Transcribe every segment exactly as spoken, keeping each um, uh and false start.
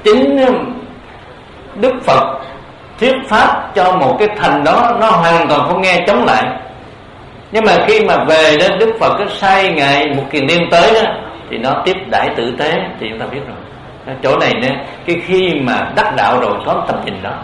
chính Đức Phật thuyết pháp cho một cái thành đó nó hoàn toàn không nghe, chống lại. Nhưng mà khi mà về đến Đức Phật cái sai ngài một kiền liên tới đó, thì nó tiếp đãi tử tế, thì chúng ta biết rồi. Chỗ này nè, cái khi mà đắc đạo rồi có tầm nhìn đó,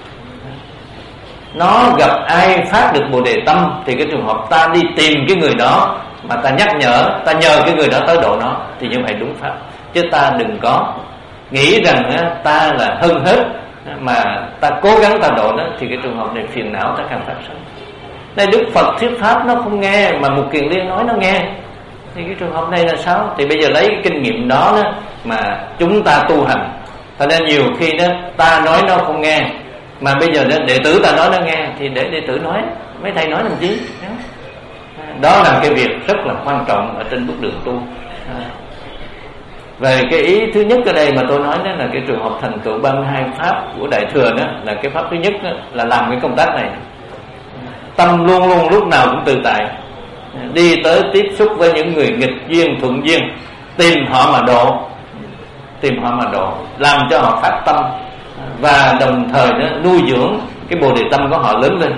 nó gặp ai phát được Bồ Đề tâm, thì cái trường hợp ta đi tìm cái người đó mà ta nhắc nhở, ta nhờ cái người đó tới độ nó, thì như vậy đúng pháp. Chứ ta đừng có nghĩ rằng ta là hơn hết, mà ta cố gắng ta độ nó, thì cái trường hợp này phiền não ta càng phát sinh. Đây Đức Phật thuyết pháp nó không nghe, mà một kiền liên nói nó nghe, thì cái trường hợp này là sao? Thì bây giờ lấy cái kinh nghiệm đó, đó mà chúng ta tu hành. Cho nên nhiều khi đó ta nói nó không nghe, mà bây giờ đệ tử ta nói nó nghe, thì để đệ tử nói, mấy thầy nói làm chi? Đó là cái việc rất là quan trọng ở trên bước đường tu. Về cái ý thứ nhất ở đây mà tôi nói đó là cái trường hợp thành tựu ba mươi hai pháp của Đại Thừa đó, là cái pháp thứ nhất đó, là làm cái công tác này. Tâm luôn luôn lúc nào cũng tự tại, đi tới tiếp xúc với những người nghịch duyên thuận duyên, tìm họ mà độ, tìm họ mà độ, làm cho họ phát tâm, và đồng thời đó nuôi dưỡng cái Bồ Đề tâm của họ lớn lên.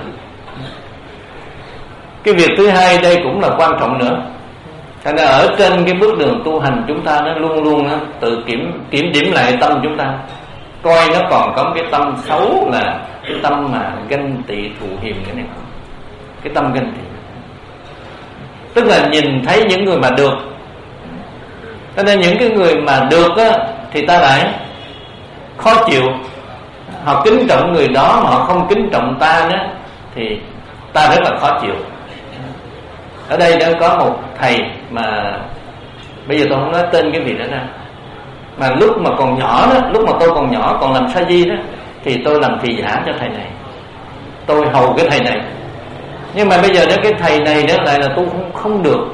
Cái việc thứ hai đây cũng là quan trọng nữa. Thành ra ở trên cái bước đường tu hành, chúng ta nó luôn luôn nó tự kiểm kiểm điểm lại tâm chúng ta, coi nó còn có cái tâm xấu là cái tâm mà ganh tị thù hiềm, cái này không? Cái tâm ganh tị, tức là nhìn thấy những người mà được, cho nên những cái người mà được á, thì ta lại khó chịu. Họ kính trọng người đó mà họ không kính trọng ta nữa, thì ta rất là khó chịu. Ở đây đã có một thầy mà bây giờ tôi không nói tên cái vị đó ra, mà lúc mà còn nhỏ đó, lúc mà tôi còn nhỏ còn làm sa di đó, thì tôi làm thị giả cho thầy này, tôi hầu cái thầy này. Nhưng mà bây giờ đó cái thầy này đó lại là tôi không, không được.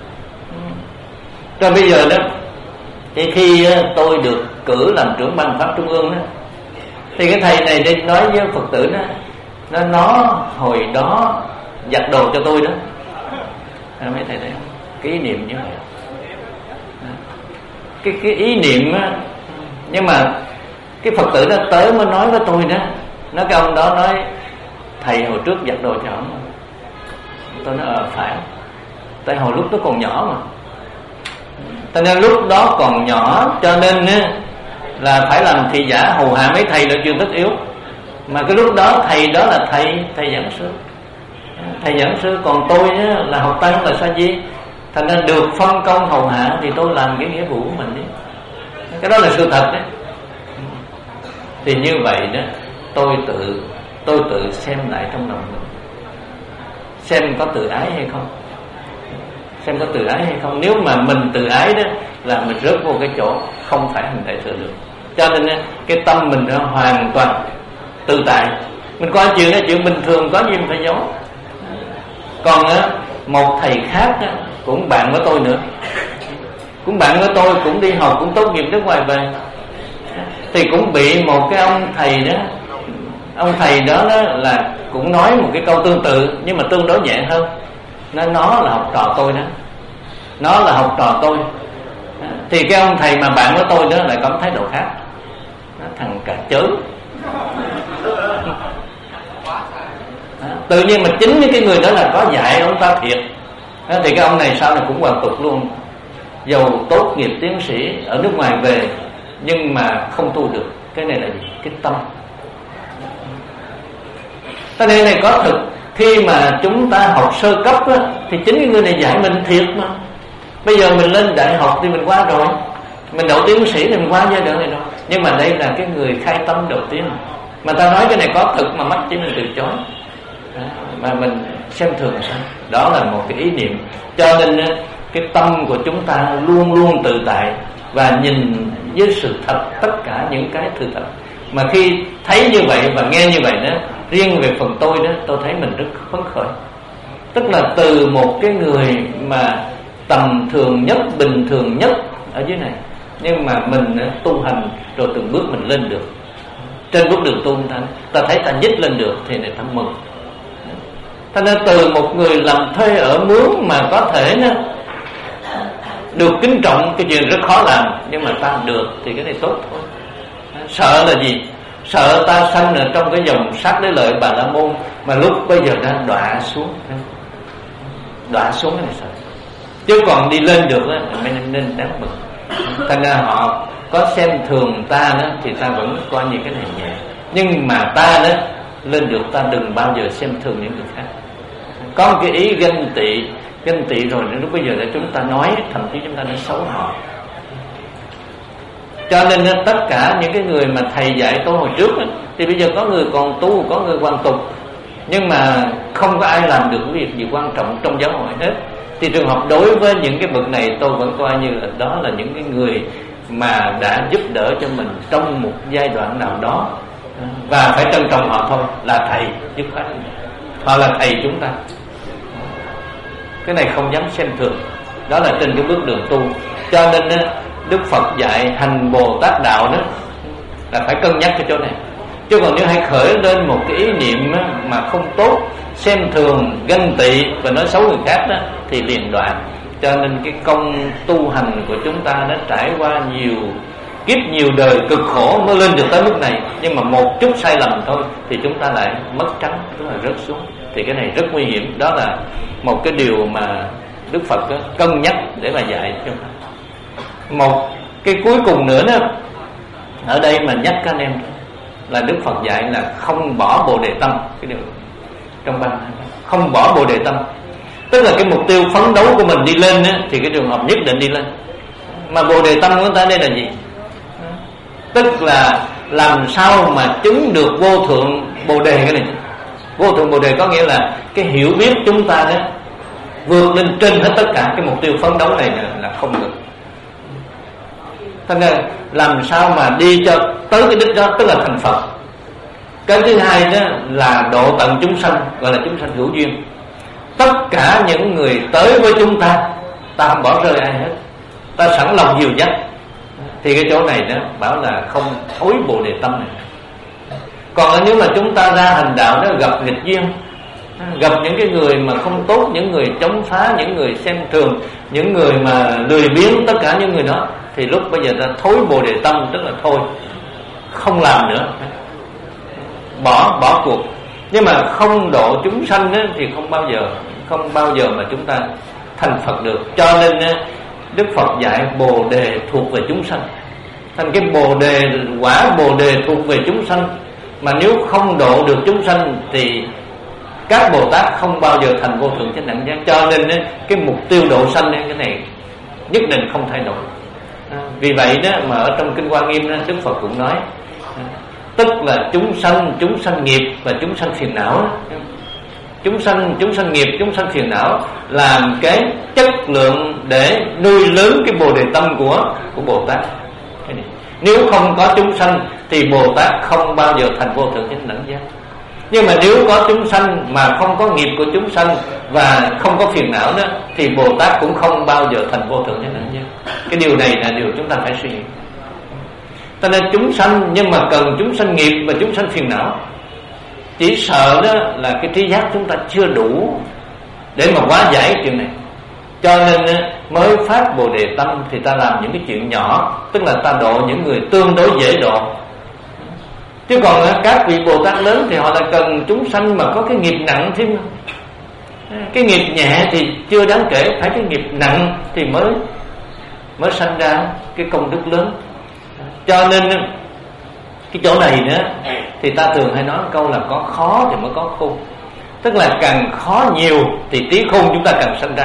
Rồi bây giờ đó, thì khi tôi được cử làm trưởng ban pháp trung ương đó, thì cái thầy này đi nói với Phật tử đó, nó nó hồi đó giặt đồ cho tôi đó. À, mấy thầy thấy không? Cái ý niệm như vậy, cái cái ý niệm á. Nhưng mà cái Phật tử đó tới mới nói với tôi đó, nói cái ông đó nói thầy hồi trước giặt đồ cho ông. Tôi nói ờ phải, tại hồi lúc đó còn nhỏ mà, cho nên lúc đó còn nhỏ cho nên á, là phải làm thị giả hầu hạ mấy thầy là chưa tất yếu. Mà cái lúc đó thầy đó là thầy thầy giảng sư, thầy giảng sư, còn tôi á, là học tăng là sa di, thành ra được phân công hầu hạ thì tôi làm cái nghĩa vụ của mình đi. Cái đó là sự thật đấy. Thì như vậy đó, tôi tự tôi tự xem lại trong lòng mình, xem có tự ái hay không, xem có tự ái hay không. Nếu mà mình tự ái đó là mình rớt vô cái chỗ không phải hành Đại Thừa được. Cho nên cái tâm mình nó hoàn toàn tự tại, mình coi chuyện đó chuyện bình thường, có gì mình phải giấu. Còn á, một thầy khác á, cũng bạn với tôi nữa, cũng bạn với tôi, cũng đi học, cũng tốt nghiệp nước ngoài về, thì cũng bị một cái ông thầy đó, ông thầy đó, đó là cũng nói một cái câu tương tự nhưng mà tương đối nhẹ hơn. Nó nó là học trò tôi đó, nó là học trò tôi. Thì cái ông thầy mà bạn với tôi đó lại có thái độ khác, nó thằng cà chớn. Tự nhiên mà chính những cái người đó là có dạy ông ta thiệt, thì cái ông này sau này cũng hoàn tục luôn, dầu tốt nghiệp tiến sĩ ở nước ngoài về nhưng mà không tu được. Cái này là gì? Cái tâm. Cái này này có thực. Khi mà chúng ta học sơ cấp á, thì chính cái người này dạy mình thiệt mà. Bây giờ mình lên đại học thì mình qua rồi, mình đậu tiến sĩ thì mình qua giai đoạn này rồi. Nhưng mà đây là cái người khai tâm đầu tiên, mà ta nói cái này có thực mà mắt chỉ mình từ chối, mà mình xem thường sao? Đó là một cái ý niệm. Cho nên cái tâm của chúng ta luôn luôn tự tại và nhìn với sự thật tất cả những cái sự thật. Mà khi thấy như vậy và nghe như vậy đó, riêng về phần tôi đó, tôi thấy mình rất phấn khởi. Tức là từ một cái người mà tầm thường nhất, bình thường nhất ở dưới này, nhưng mà mình tu hành rồi từng bước mình lên được. Trên bước đường tu ta, ta thấy ta nhích lên được thì này ta mừng. Cho nên từ một người làm thuê ở mướn mà có thể đó, được kính trọng, cái chuyện rất khó làm, nhưng mà ta được thì cái này tốt thôi. Sợ là gì? Sợ ta sanh ở trong cái dòng sắc đế lợi Bà La Môn mà lúc bây giờ đã đọa xuống, đọa xuống cái này sợ. Chứ còn đi lên được á nên nên đáng mừng. Thành ra họ có xem thường ta đó thì ta vẫn coi như cái này nhẹ. Nhưng mà ta đó lên được, ta đừng bao giờ xem thường những người khác. Có một cái ý ganh tị, ganh tị rồi đến lúc bây giờ để chúng ta nói, thậm chí chúng ta nói xấu họ. Cho nên tất cả những cái người mà thầy dạy tôi hồi trước đó, thì bây giờ có người còn tu, có người hoàn tục, nhưng mà không có ai làm được việc gì quan trọng trong giáo hội hết. Thì trường hợp đối với những cái bậc này, tôi vẫn coi như là đó là những cái người mà đã giúp đỡ cho mình trong một giai đoạn nào đó, và phải trân trọng họ thôi, là thầy giúp khoát. Họ là thầy chúng ta. Cái này không dám xem thường. Đó là trên cái bước đường tu. Cho nên Đức Phật dạy hành Bồ Tát đạo đó là phải cân nhắc cái chỗ này. Chứ còn nếu hay khởi lên một cái ý niệm mà không tốt, xem thường, ganh tị và nói xấu người khác đó, thì liền đoạn. Cho nên cái công tu hành của chúng ta nó trải qua nhiều kiếp, nhiều đời cực khổ mới lên được tới mức này. Nhưng mà một chút sai lầm thôi thì chúng ta lại mất trắng, tức là rớt xuống. Thì cái này rất nguy hiểm. Đó là một cái điều mà Đức Phật đó, cân nhắc để mà dạy cho chúng ta. Một cái cuối cùng nữa đó, ở đây mà nhắc các anh em là Đức Phật dạy là không bỏ Bồ Đề tâm. Cái điều trong băng không bỏ Bồ Đề tâm, tức là cái mục tiêu phấn đấu của mình đi lên đó, thì cái trường hợp nhất định đi lên. Mà Bồ Đề tâm của chúng ta đây là gì? Tức là làm sao mà chứng được vô thượng Bồ Đề. Cái này vô thượng Bồ Đề có nghĩa là cái hiểu biết chúng ta đó vượt lên trên hết tất cả. Cái mục tiêu phấn đấu này là, là không được. Thành ra làm sao mà đi cho tới cái đích đó, tức là thành Phật. Cái thứ hai đó là độ tận chúng sanh, gọi là chúng sanh hữu duyên. Tất cả những người tới với chúng ta, ta không bỏ rơi ai hết, ta sẵn lòng dìu dắt. Thì cái chỗ này đó bảo là không thối Bồ Đề tâm này. Còn nếu mà chúng ta ra hành đạo nó gặp nghịch duyên, gặp những cái người mà không tốt, những người chống phá, những người xem thường, những người mà lười biếng, tất cả những người đó, thì lúc bây giờ ta thối Bồ Đề tâm, tức là thôi, không làm nữa, bỏ bỏ cuộc. Nhưng mà không độ chúng sanh ấy, thì không bao giờ không bao giờ mà chúng ta thành Phật được. Cho nên Đức Phật dạy Bồ Đề thuộc về chúng sanh. Thành cái Bồ Đề, quả Bồ Đề thuộc về chúng sanh, mà nếu không độ được chúng sanh thì các Bồ Tát không bao giờ thành vô thượng chánh đẳng giác. Cho nên cái mục tiêu độ sanh cái này nhất định không thay đổi. Vì vậy đó mà ở trong Kinh Hoa Nghiêm đó, Đức Phật cũng nói tức là chúng sanh, chúng sanh nghiệp và chúng sanh phiền não đó. Chúng sanh, chúng sanh nghiệp, chúng sanh phiền não làm cái chất lượng để nuôi lớn cái Bồ Đề tâm của của Bồ Tát. Nếu không có chúng sanh thì Bồ Tát không bao giờ thành vô thượng chánh đẳng giác. Nhưng mà nếu có chúng sanh mà không có nghiệp của chúng sanh và không có phiền não đó, thì Bồ Tát cũng không bao giờ thành vô thượng chánh đẳng giác. Cái điều này là điều chúng ta phải suy nghĩ. Cho nên chúng sanh, nhưng mà cần chúng sanh nghiệp và chúng sanh phiền não. Chỉ sợ đó là cái trí giác chúng ta chưa đủ để mà hóa giải chuyện này. Cho nên mới phát Bồ Đề tâm thì ta làm những cái chuyện nhỏ, tức là ta độ những người tương đối dễ độ. Chứ còn các vị Bồ Tát lớn thì họ là cần chúng sanh mà có cái nghiệp nặng thêm. Cái nghiệp nhẹ thì chưa đáng kể, phải cái nghiệp nặng thì mới mới sanh ra cái công đức lớn. Cho nên cái chỗ này nữa thì ta thường hay nói câu là có khó thì mới có khôn. Tức là càng khó nhiều thì trí khôn chúng ta càng sanh ra.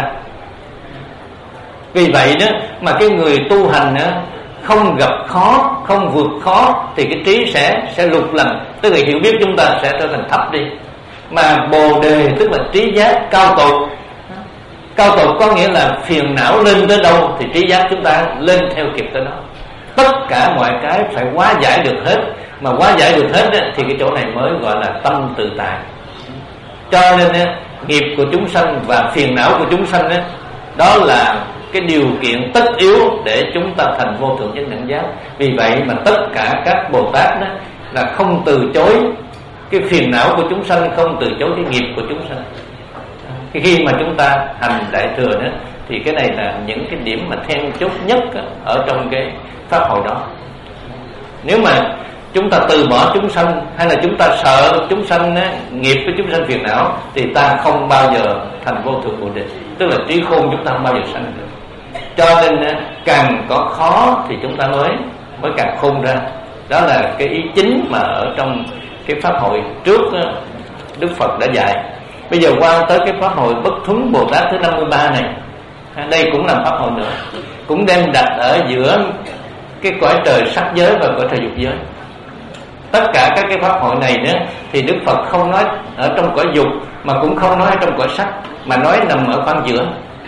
Vì vậy đó mà cái người tu hành nữa không gặp khó, không vượt khó thì cái trí sẽ sẽ lục lần, tức là hiểu biết chúng ta sẽ trở thành thấp đi. Mà Bồ Đề tức là trí giác cao tột. Cao tột có nghĩa là phiền não lên tới đâu thì trí giác chúng ta lên theo kịp tới đó. Tất cả mọi cái phải hóa giải được hết. Mà hóa giải được hết thì cái chỗ này mới gọi là tâm tự tại. Cho nên nghiệp của chúng sanh và phiền não của chúng sanh đó là cái điều kiện tất yếu để chúng ta thành vô thượng chánh đẳng giác. Vì vậy mà tất cả các Bồ Tát đó là không từ chối cái phiền não của chúng sanh, không từ chối cái nghiệp của chúng sanh. Khi mà chúng ta hành Đại Thừa đó thì cái này là những cái điểm mà then chốt nhất ở trong cái pháp hội đó. Nếu mà chúng ta từ bỏ chúng sanh, hay là chúng ta sợ chúng sanh á, nghiệp với chúng sanh phiền não, thì ta không bao giờ thành vô thượng Bồ Đề. Tức là trí khôn chúng ta không bao giờ sanh được. Cho nên á, càng có khó thì chúng ta mới mới càng khôn ra. Đó là cái ý chính mà ở trong cái pháp hội trước á, Đức Phật đã dạy. Bây giờ qua tới cái pháp hội Bất Thuấn Bồ Tát thứ năm mươi ba này, đây cũng là pháp hội nữa, cũng đem đặt ở giữa cái cõi trời sắc giới và cõi trời dục giới. Tất cả các cái pháp hội này nữa thì Đức Phật không nói ở trong cõi dục, mà cũng không nói ở trong cõi sắc, mà nói nằm ở khoảng giữa.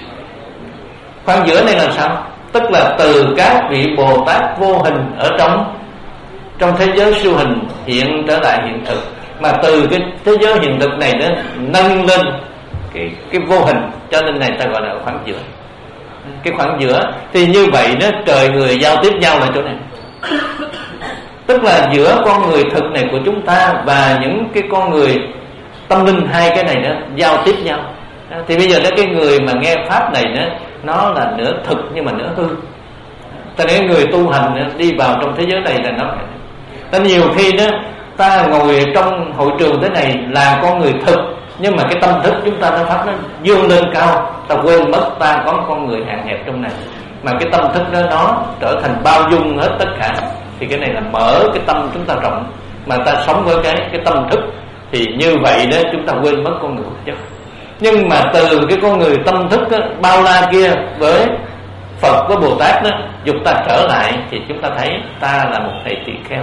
Khoảng giữa này là sao? Tức là từ các vị Bồ Tát vô hình ở trong trong thế giới siêu hình hiện trở lại hiện thực, mà từ cái thế giới hiện thực này nó nâng lên cái cái vô hình, cho nên này ta gọi là khoảng giữa. Cái khoảng giữa thì như vậy đó, trời người giao tiếp nhau là chỗ này. Tức là giữa con người thực này của chúng ta và những cái con người tâm linh, hai cái này đó giao tiếp nhau. Thì bây giờ đó cái người mà nghe pháp này đó, nó là nửa thực nhưng mà nửa hư. Cho nên người tu hành đó, đi vào trong thế giới này là nó ta nhiều khi đó ta ngồi trong hội trường thế này là con người thực, nhưng mà cái tâm thức chúng ta nó pháp nó dương lên cao, ta quên mất ta có con người hạn hẹp trong này, mà cái tâm thức đó nó trở thành bao dung hết tất cả. Thì cái này là mở cái tâm chúng ta rộng, mà ta sống với cái cái tâm thức, thì như vậy đó chúng ta quên mất con người vật chất. Nhưng mà từ cái con người tâm thức đó, bao la kia với Phật với Bồ Tát đó, dục ta trở lại thì chúng ta thấy ta là một thầy tỳ kheo,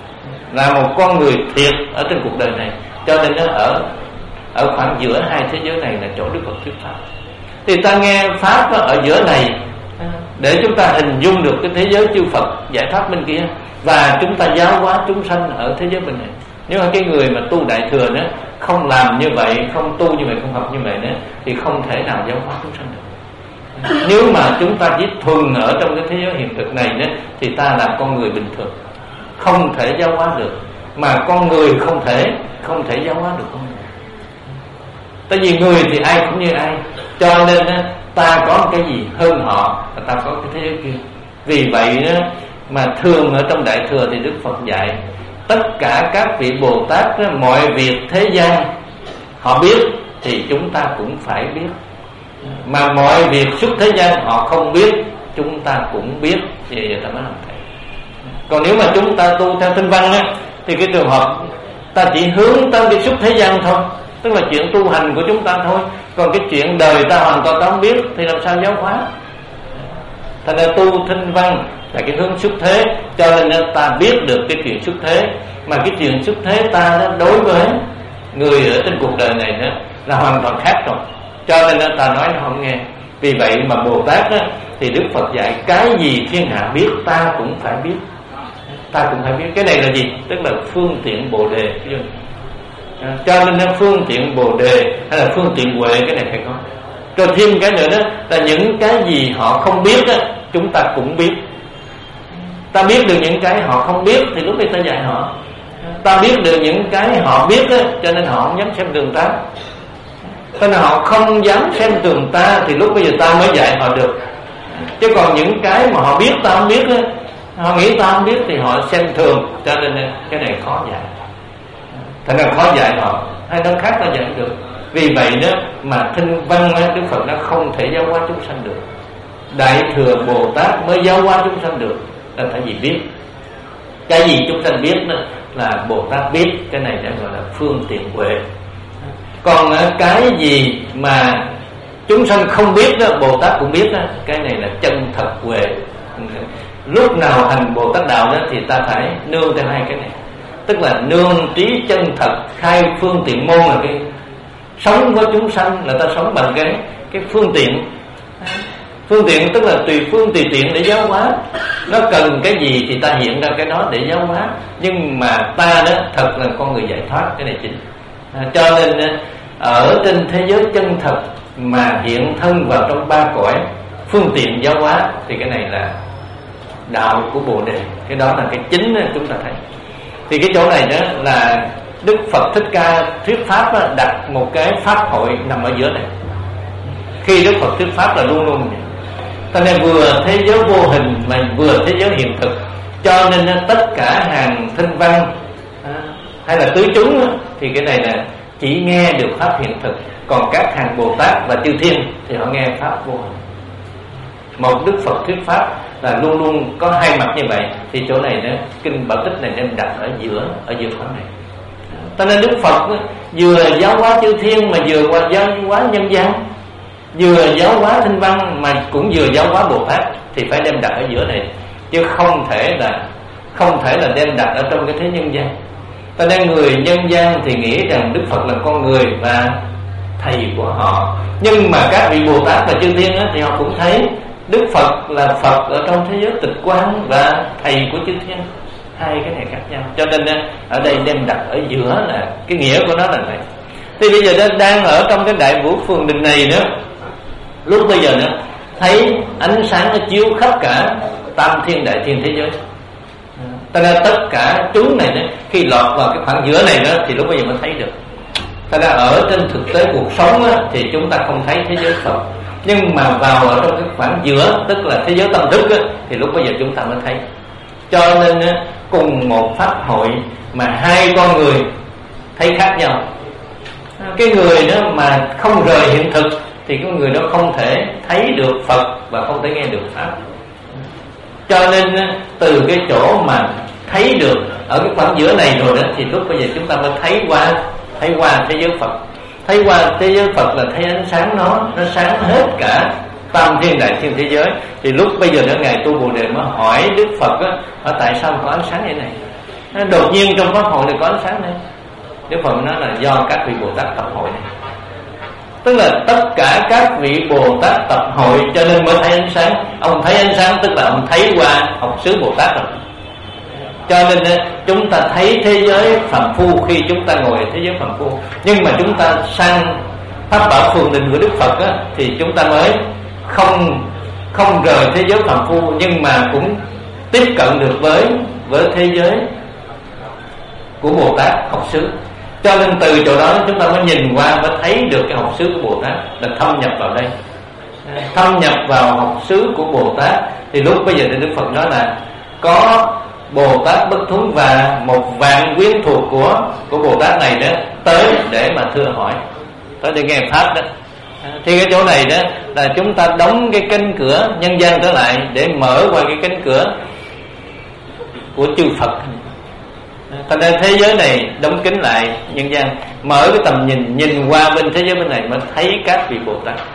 là một con người thiệt ở trên cuộc đời này. Cho nên nó ở ở khoảng giữa hai thế giới này là chỗ Đức Phật thuyết pháp. Thì ta nghe pháp đó, ở giữa này để chúng ta hình dung được cái thế giới chư Phật giải thoát bên kia, và chúng ta giáo hóa chúng sanh ở thế giới bên này. Nếu mà cái người mà tu đại thừa nữa không làm như vậy, không tu như vậy, không học như vậy nữa, thì không thể nào giáo hóa chúng sanh được. Nếu mà chúng ta chỉ thuần ở trong cái thế giới hiện thực này nữa, thì ta là con người bình thường, không thể giáo hóa được. Mà con người không thể không thể giáo hóa được con người. Tại vì người thì ai cũng như ai, cho nên ta có cái gì hơn họ, ta có cái thế giới kia. Vì vậy đó, mà thường ở trong đại thừa thì Đức Phật dạy tất cả các vị Bồ Tát đó, mọi việc thế gian họ biết thì chúng ta cũng phải biết, mà mọi việc xuất thế gian họ không biết chúng ta cũng biết, thì giờ ta mới làm thầy. Còn nếu mà chúng ta tu theo tinh văn á, thì cái trường hợp ta chỉ hướng tới cái xuất thế gian thôi, tức là chuyện tu hành của chúng ta thôi. Còn cái chuyện đời ta hoàn toàn ta không biết thì làm sao giáo hóa. Thành ra tu tinh văn là cái hướng xuất thế, cho nên ta biết được cái chuyện xuất thế. Mà cái chuyện xuất thế ta đó, đối với người ở trên cuộc đời này đó, là hoàn toàn khác rồi, cho nên ta nói nó không nghe. Vì vậy mà Bồ Tát đó, thì Đức Phật dạy cái gì thiên hạ biết ta cũng phải biết, ta cũng phải biết. Cái này là gì? Tức là phương tiện Bồ Đề. À, cho nên phương tiện Bồ Đề hay là phương tiện Huệ, cái này phải có. Rồi thêm cái nữa đó là những cái gì họ không biết đó, chúng ta cũng biết. Ta biết được những cái họ không biết thì lúc này ta dạy họ. Ta biết được những cái họ biết đó, cho nên họ không dám xem tường ta. Cho nên họ không dám xem tường ta, thì lúc bây giờ ta mới dạy họ được. Chứ còn những cái mà họ biết ta không biết đó, họ nghĩ ta không biết thì họ xem thường, cho nên cái này khó dạy. Thành ra khó dạy họ, hay nó khác ta dạy được. Vì vậy đó mà thinh văn Đức Phật đã không thể giáo hóa chúng sanh được. Đại thừa Bồ Tát mới giáo hóa chúng sanh được. Là tại vì biết. Cái gì chúng sanh biết đó là Bồ Tát biết. Cái này đã gọi là phương tiện Huệ. Còn cái gì mà chúng sanh không biết đó, Bồ Tát cũng biết đó, cái này là chân thật Huệ. Lúc nào hành Bồ Tát đạo đó thì ta phải nương theo hai cái này. Tức là nương trí chân thật, khai phương tiện môn là cái sống với chúng sanh, là ta sống bằng cái cái phương tiện. Phương tiện tức là tùy phương tùy tiện để giáo hóa. Nó cần cái gì thì ta hiện ra cái đó để giáo hóa. Nhưng mà ta đó thật là con người giải thoát, cái này chính. À, cho nên ở trên thế giới chân thật mà hiện thân vào trong ba cõi phương tiện giáo hóa, thì cái này là đạo của Bồ Đề. Cái đó là cái chính chúng ta thấy. Thì cái chỗ này đó là Đức Phật Thích Ca thuyết pháp đó, đặt một cái pháp hội nằm ở giữa này. Khi Đức Phật thuyết pháp là luôn luôn vậy. Cho nên vừa thế giới vô hình mà vừa thế giới hiện thực, Cho nên tất cả hàng thinh văn hay là tứ chúng thì cái này là chỉ nghe được pháp hiện thực, còn các hàng Bồ Tát và chư thiên thì họ nghe pháp vô hình. Một Đức Phật thuyết pháp là luôn luôn có hai mặt như vậy, thì chỗ này đó, kinh Bảo Tích này nên đặt ở giữa, ở giữa pháp này. Cho nên Đức Phật vừa giáo hóa chư thiên mà vừa qua giáo hóa nhân gian, vừa giáo hóa thinh văn mà cũng vừa giáo hóa Bồ Tát, thì phải đem đặt ở giữa này, chứ không thể là không thể là đem đặt ở trong cái thế nhân gian. Cho nên người nhân gian thì nghĩ rằng Đức Phật là con người và thầy của họ, nhưng mà các vị Bồ Tát và chư thiên thì họ cũng thấy Đức Phật là Phật ở trong thế giới tịch quang và thầy của chư thiên, hai cái này khác nhau. Cho nên ở đây đem đặt ở giữa là cái nghĩa của nó là vậy. Thì bây giờ đang ở trong cái Đại Vũ Phường Đình này nữa, lúc bây giờ nữa thấy ánh sáng nó chiếu khắp cả tam thiên đại thiên thế giới. Cho nên tất cả chúng này nữa, khi lọt vào cái khoảng giữa này nữa thì lúc bây giờ mới thấy được. Cho nên ở trên thực tế cuộc sống á, thì chúng ta không thấy thế giới Phật, nhưng mà vào ở trong cái khoảng giữa, tức là thế giới tâm thức á, thì lúc bây giờ chúng ta mới thấy. Cho nên á, cùng một pháp hội mà hai con người thấy khác nhau. Cái người đó mà không rời hiện thực thì cái người đó không thể thấy được Phật và không thể nghe được pháp. Cho nên từ cái chỗ mà thấy được ở cái khoảng giữa này rồi đó, thì lúc bây giờ chúng ta mới thấy qua thấy qua thế giới Phật. Thấy qua thế giới Phật là thấy ánh sáng nó nó sáng hết cả tam thiên đại thiên thế giới. Thì lúc bây giờ đó ngài Tu Bồ Đề mới hỏi Đức Phật á, ở tại sao có ánh sáng như này? Đột nhiên trong pháp hội này có ánh sáng này. Đức Phật nói là do các vị Bồ Tát tập hội này. Tức là tất cả các vị Bồ Tát tập hội cho nên mới thấy ánh sáng. Ông thấy ánh sáng tức là ông thấy qua học xứ Bồ Tát rồi. Cho nên chúng ta thấy thế giới phàm phu khi chúng ta ngồi ở thế giới phàm phu, nhưng mà chúng ta sang pháp bảo phường đình của Đức Phật á, thì chúng ta mới không không rời thế giới phàm phu, nhưng mà cũng tiếp cận được với với thế giới của Bồ Tát học xứ. Cho nên từ chỗ đó chúng ta mới nhìn qua, mới thấy được cái học xứ của Bồ Tát, là thâm nhập vào đây, thâm nhập vào học xứ của Bồ Tát. Thì lúc bây giờ thì Đức Phật nói là có Bồ Tát Bất Thuấn và một vạn quyến thuộc của của Bồ Tát này đó tới để mà thưa hỏi, tới để nghe pháp đó. Thì cái chỗ này đó là chúng ta đóng cái cánh cửa nhân gian trở lại để mở qua cái cánh cửa của chư Phật. Thành ra thế giới này đóng kín lại nhân gian, mở cái tầm nhìn, nhìn qua bên thế giới bên này mới thấy các vị Bồ Tát.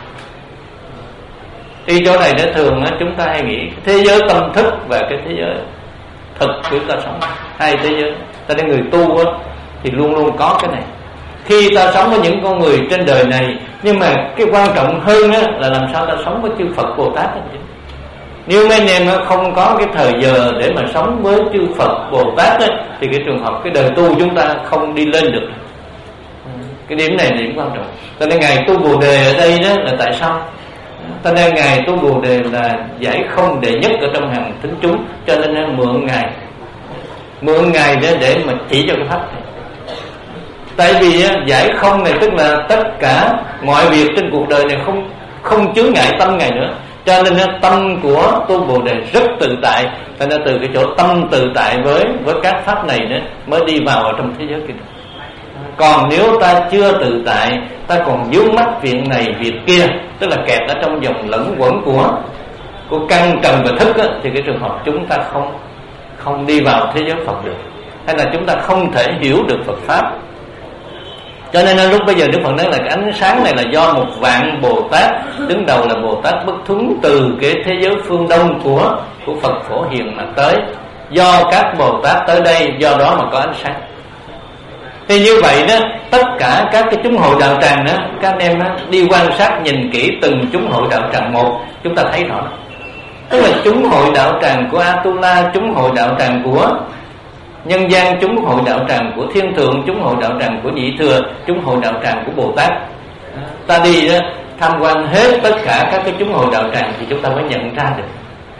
Thì chỗ này đó thường đó, chúng ta hay nghĩ thế giới tâm thức và cái thế giới thực của ta sống, hai thế giới. Ta nên người tu á, thì luôn luôn có cái này. Khi ta sống với những con người trên đời này, nhưng mà cái quan trọng hơn á, là làm sao ta sống với chư Phật Bồ Tát đó. Nếu mấy anh em không có cái thời giờ để mà sống với chư Phật Bồ Tát á, thì cái trường hợp cái đời tu chúng ta không đi lên được. Cái điểm này là điểm quan trọng. Cho nên ngài Tu Bồ Đề ở đây đó là tại sao? Cho nên ngài Tu Bồ Đề là giải không đệ nhất ở trong hàng thính chúng, cho nên mượn ngài mượn ngài để để mà chỉ cho cái pháp này. Tại vì giải không này tức là tất cả mọi việc trên cuộc đời này không không chướng ngại tâm ngài nữa. Cho nên tâm của Tu Bồ Đề rất tự tại. Cho nên từ cái chỗ tâm tự tại với với các pháp này nữa mới đi vào ở trong thế giới kia. Còn nếu ta chưa tự tại, ta còn vướng mắc việc này việc kia, tức là kẹt ở trong vòng lẫn quẩn của của căn trần và thức á, thì cái trường hợp chúng ta không không đi vào thế giới Phật được, hay là chúng ta không thể hiểu được Phật pháp. Cho nên lúc bây giờ Đức Phật nói là cái ánh sáng này là do một vạn Bồ Tát, đứng đầu là Bồ Tát Bất Thuấn, từ cái thế giới phương đông của của Phật Phổ Hiền mà tới. Do các Bồ Tát tới đây, do đó mà có ánh sáng. Thì như vậy đó, tất cả các cái chúng hội đạo tràng đó, các anh em đó, đi quan sát nhìn kỹ từng chúng hội đạo tràng một, chúng ta thấy rõ. Tức là chúng hội đạo tràng của Atula, chúng hội đạo tràng của nhân gian, chúng hội đạo tràng của thiên thượng, chúng hội đạo tràng của nhị thừa, chúng hội đạo tràng của Bồ Tát. Ta đi đó, tham quan hết tất cả các cái chúng hội đạo tràng thì chúng ta mới nhận ra được.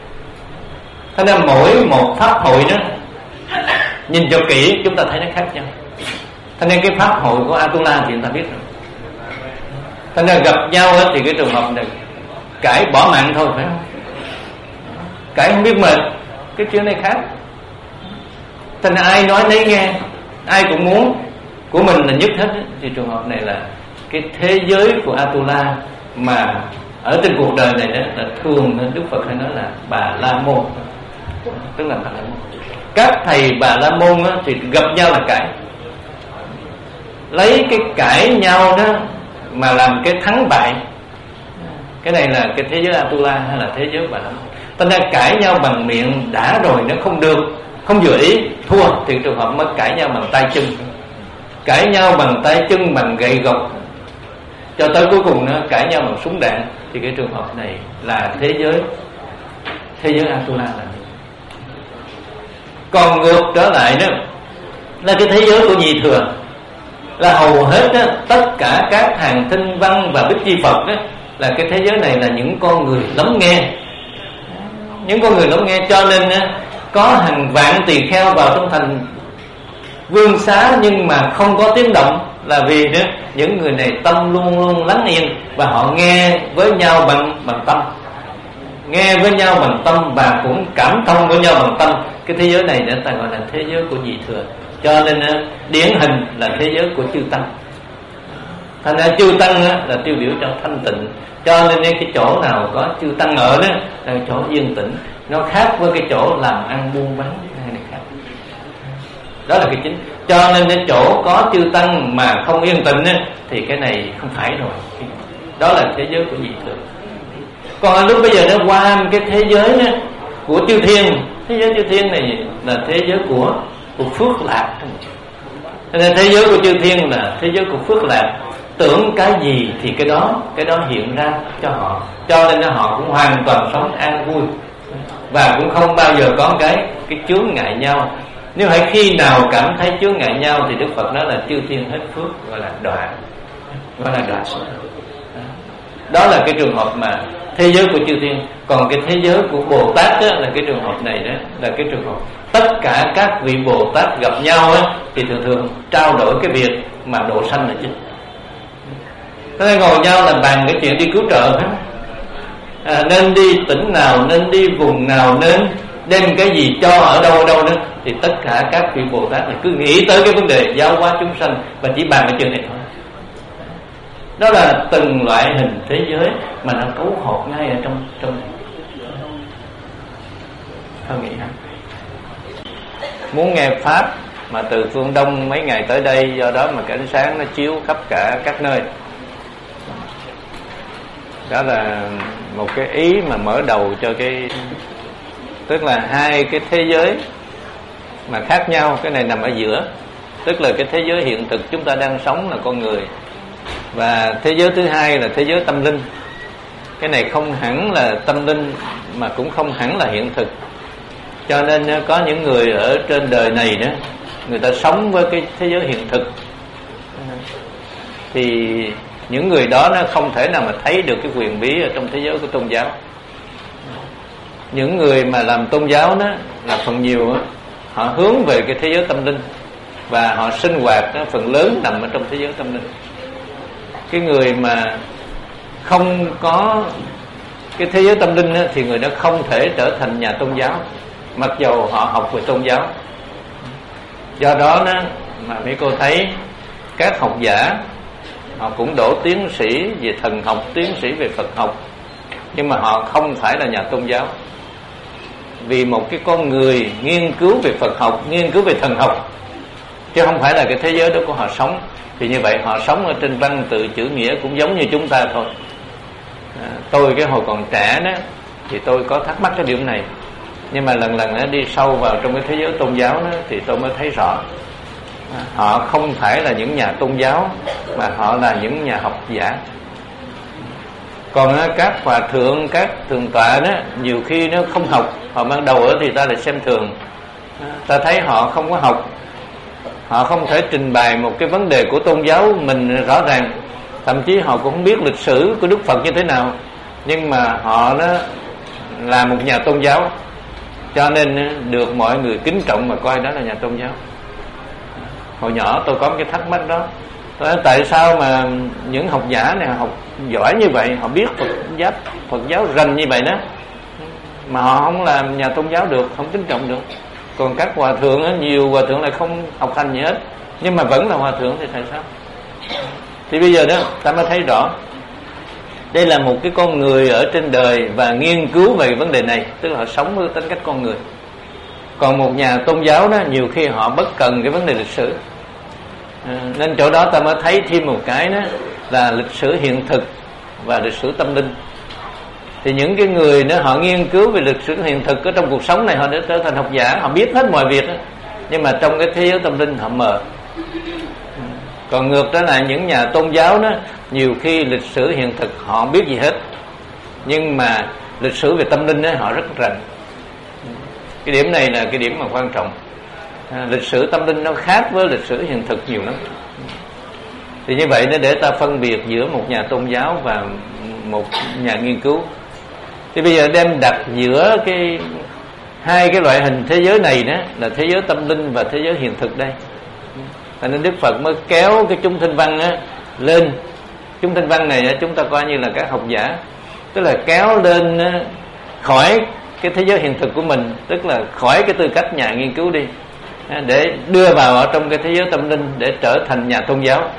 Thế nên mỗi một pháp hội đó, nhìn cho kỹ chúng ta thấy nó khác nhau. Thế nên cái pháp hội của Atula thì người ta biết rồi. Thế nên gặp nhau thì cái trường hợp này cãi bỏ mạng thôi, phải không? Cãi không biết mệt, cái chuyện này khác. Thành ai nói nấy nghe, ai cũng muốn của mình là nhất hết. Thì trường hợp này là cái thế giới của Atula mà ở trên cuộc đời này đó là thường Đức Phật hay nói là Bà La Môn, tức là Bà La Môn. Các thầy Bà La Môn á, thì gặp nhau là cãi, lấy cái cãi nhau đó mà làm cái thắng bại. Cái này là cái thế giới Atula hay là thế giới Bà La Môn. Cho nên cãi nhau bằng miệng đã rồi nó không được, không vừa ý, thua, thì trường hợp mới cãi nhau bằng tay chân. Cãi nhau bằng tay chân, bằng gậy gộc, cho tới cuối cùng nó cãi nhau bằng súng đạn. Thì cái trường hợp này là thế giới thế giới Atula là. Còn ngược trở lại đó là cái thế giới của nhị thừa, là hầu hết đó, tất cả các hàng Tinh Văn và Bích Chi Phật đó, là cái thế giới này là những con người lắng nghe, những con người lắng nghe. Cho nên đó, có hàng vạn tỳ kheo vào trong thành Vương Xá nhưng mà không có tiếng động, là vì đó những người này tâm luôn luôn lắng yên, và họ nghe với nhau bằng bằng tâm, nghe với nhau bằng tâm và cũng cảm thông với nhau bằng tâm. Cái thế giới này đã ta gọi là thế giới của nhị thừa. Cho nên điển hình là thế giới của chư tăng. Thành ra chư tăng là tiêu biểu cho thanh tịnh. Cho nên cái chỗ nào có chư tăng ở đó là chỗ yên tĩnh. Nó khác với cái chỗ làm ăn buôn bán, cái này khác. Đó là cái chính. Cho nên cái chỗ có chư tăng mà không yên tĩnh thì cái này không phải rồi. Đó là thế giới của nhị thừa. Còn lúc bây giờ nó qua cái thế giới đó, của chư thiên. Thế giới chư thiên này là thế giới của, của phước lạc. Nên thế giới của chư thiên là thế giới của phước lạc. Tưởng cái gì thì cái đó cái đó hiện ra cho họ. Cho nên họ cũng hoàn toàn sống an vui, và cũng không bao giờ có cái cái chướng ngại nhau. Nếu hãy khi nào cảm thấy chướng ngại nhau thì Đức Phật nói là chư thiên hết phước, gọi là đọa, gọi là đọa. Đó là cái trường hợp mà thế giới của chư thiên. Còn cái thế giới của Bồ Tát đó, là cái trường hợp này đó, là cái trường hợp tất cả các vị Bồ Tát gặp nhau đó, thì thường thường trao đổi cái việc mà độ sanh là chính. Thế nên ngồi nhau là bàn cái chuyện đi cứu trợ hết. À, nên đi tỉnh nào, nên đi vùng nào, nên đem cái gì cho ở đâu ở đâu đó, thì tất cả các vị Bồ Tát này cứ nghĩ tới cái vấn đề giáo hóa chúng sanh và chỉ bàn cái chuyện này thôi. Đó là từng loại hình thế giới mà nó cấu hộp ngay ở trong trong này. Không nghĩ hả? Muốn nghe pháp mà từ phương Đông mấy ngày tới đây, do đó mà cái ánh sáng nó chiếu khắp cả các nơi. Đó là một cái ý mà mở đầu cho cái, tức là hai cái thế giới mà khác nhau. Cái này nằm ở giữa, tức là cái thế giới hiện thực chúng ta đang sống là con người, và thế giới thứ hai là thế giới tâm linh. Cái này không hẳn là tâm linh mà cũng không hẳn là hiện thực. Cho nên có những người ở trên đời này đó, người ta sống với cái thế giới hiện thực, thì những người đó nó không thể nào mà thấy được cái quyền bí ở trong thế giới của tôn giáo. Những người mà làm tôn giáo đó là phần nhiều đó, họ hướng về cái thế giới tâm linh, và họ sinh hoạt đó, phần lớn nằm ở trong thế giới tâm linh. Cái người mà không có cái thế giới tâm linh đó, thì người đó không thể trở thành nhà tôn giáo, mặc dầu họ học về tôn giáo. Do đó đó mà mấy cô thấy các học giả họ cũng đỗ tiến sĩ về thần học, tiến sĩ về Phật học, nhưng mà họ không phải là nhà tôn giáo. Vì một cái con người nghiên cứu về Phật học, nghiên cứu về thần học, chứ không phải là cái thế giới đó của họ sống, thì như vậy họ sống ở trên văn tự chữ nghĩa cũng giống như chúng ta thôi. À, tôi cái hồi còn trẻ đó thì tôi có thắc mắc cái điểm này, nhưng mà lần lần đó, đi sâu vào trong cái thế giới tôn giáo đó, thì tôi mới thấy rõ à, họ không phải là những nhà tôn giáo, mà họ là những nhà học giả. Còn á, các hòa thượng, các thượng tọa đó, nhiều khi nó không học, họ ban đầu ở thì ta lại xem thường, ta thấy họ không có học, họ không thể trình bày một cái vấn đề của tôn giáo mình rõ ràng, thậm chí họ cũng không biết lịch sử của Đức Phật như thế nào, nhưng mà họ nó là một nhà tôn giáo, cho nên được mọi người kính trọng mà coi đó là nhà tôn giáo. Hồi nhỏ tôi có một cái thắc mắc đó, tôi nói tại sao mà những học giả này học giỏi như vậy, họ biết Phật giáo, Phật giáo rành như vậy đó, mà họ không làm nhà tôn giáo được, không kính trọng được. Còn các hòa thượng á, nhiều hòa thượng lại không học hành gì hết, nhưng mà vẫn là hòa thượng thì tại sao? Thì bây giờ đó ta mới thấy rõ đây là một cái con người ở trên đời và nghiên cứu về vấn đề này, tức là họ sống với tính cách con người. Còn một nhà tôn giáo đó nhiều khi họ bất cần cái vấn đề lịch sử, à, nên chỗ đó ta mới thấy thêm một cái đó là lịch sử hiện thực và lịch sử tâm linh. Thì những cái người đó họ nghiên cứu về lịch sử hiện thực ở trong cuộc sống này, họ đã trở thành học giả, họ biết hết mọi việc đó. Nhưng mà trong cái thế giới tâm linh họ mờ. Còn ngược trở lại những nhà tôn giáo đó, nhiều khi lịch sử hiện thực họ không biết gì hết, nhưng mà lịch sử về tâm linh đó họ rất rành. Cái điểm này là cái điểm mà quan trọng. à, Lịch sử tâm linh nó khác với lịch sử hiện thực nhiều lắm. Thì như vậy nó để ta phân biệt giữa một nhà tôn giáo và một nhà nghiên cứu. Thì bây giờ đem đặt giữa cái hai cái loại hình thế giới này đó là thế giới tâm linh và thế giới hiện thực đây. Cho nên Đức Phật mới kéo cái chúng tinh văn á, lên. Chúng tinh văn này á, chúng ta coi như là các học giả, tức là kéo lên á, khỏi cái thế giới hiện thực của mình, tức là khỏi cái tư cách nhà nghiên cứu đi, để đưa vào ở trong cái thế giới tâm linh để trở thành nhà tôn giáo.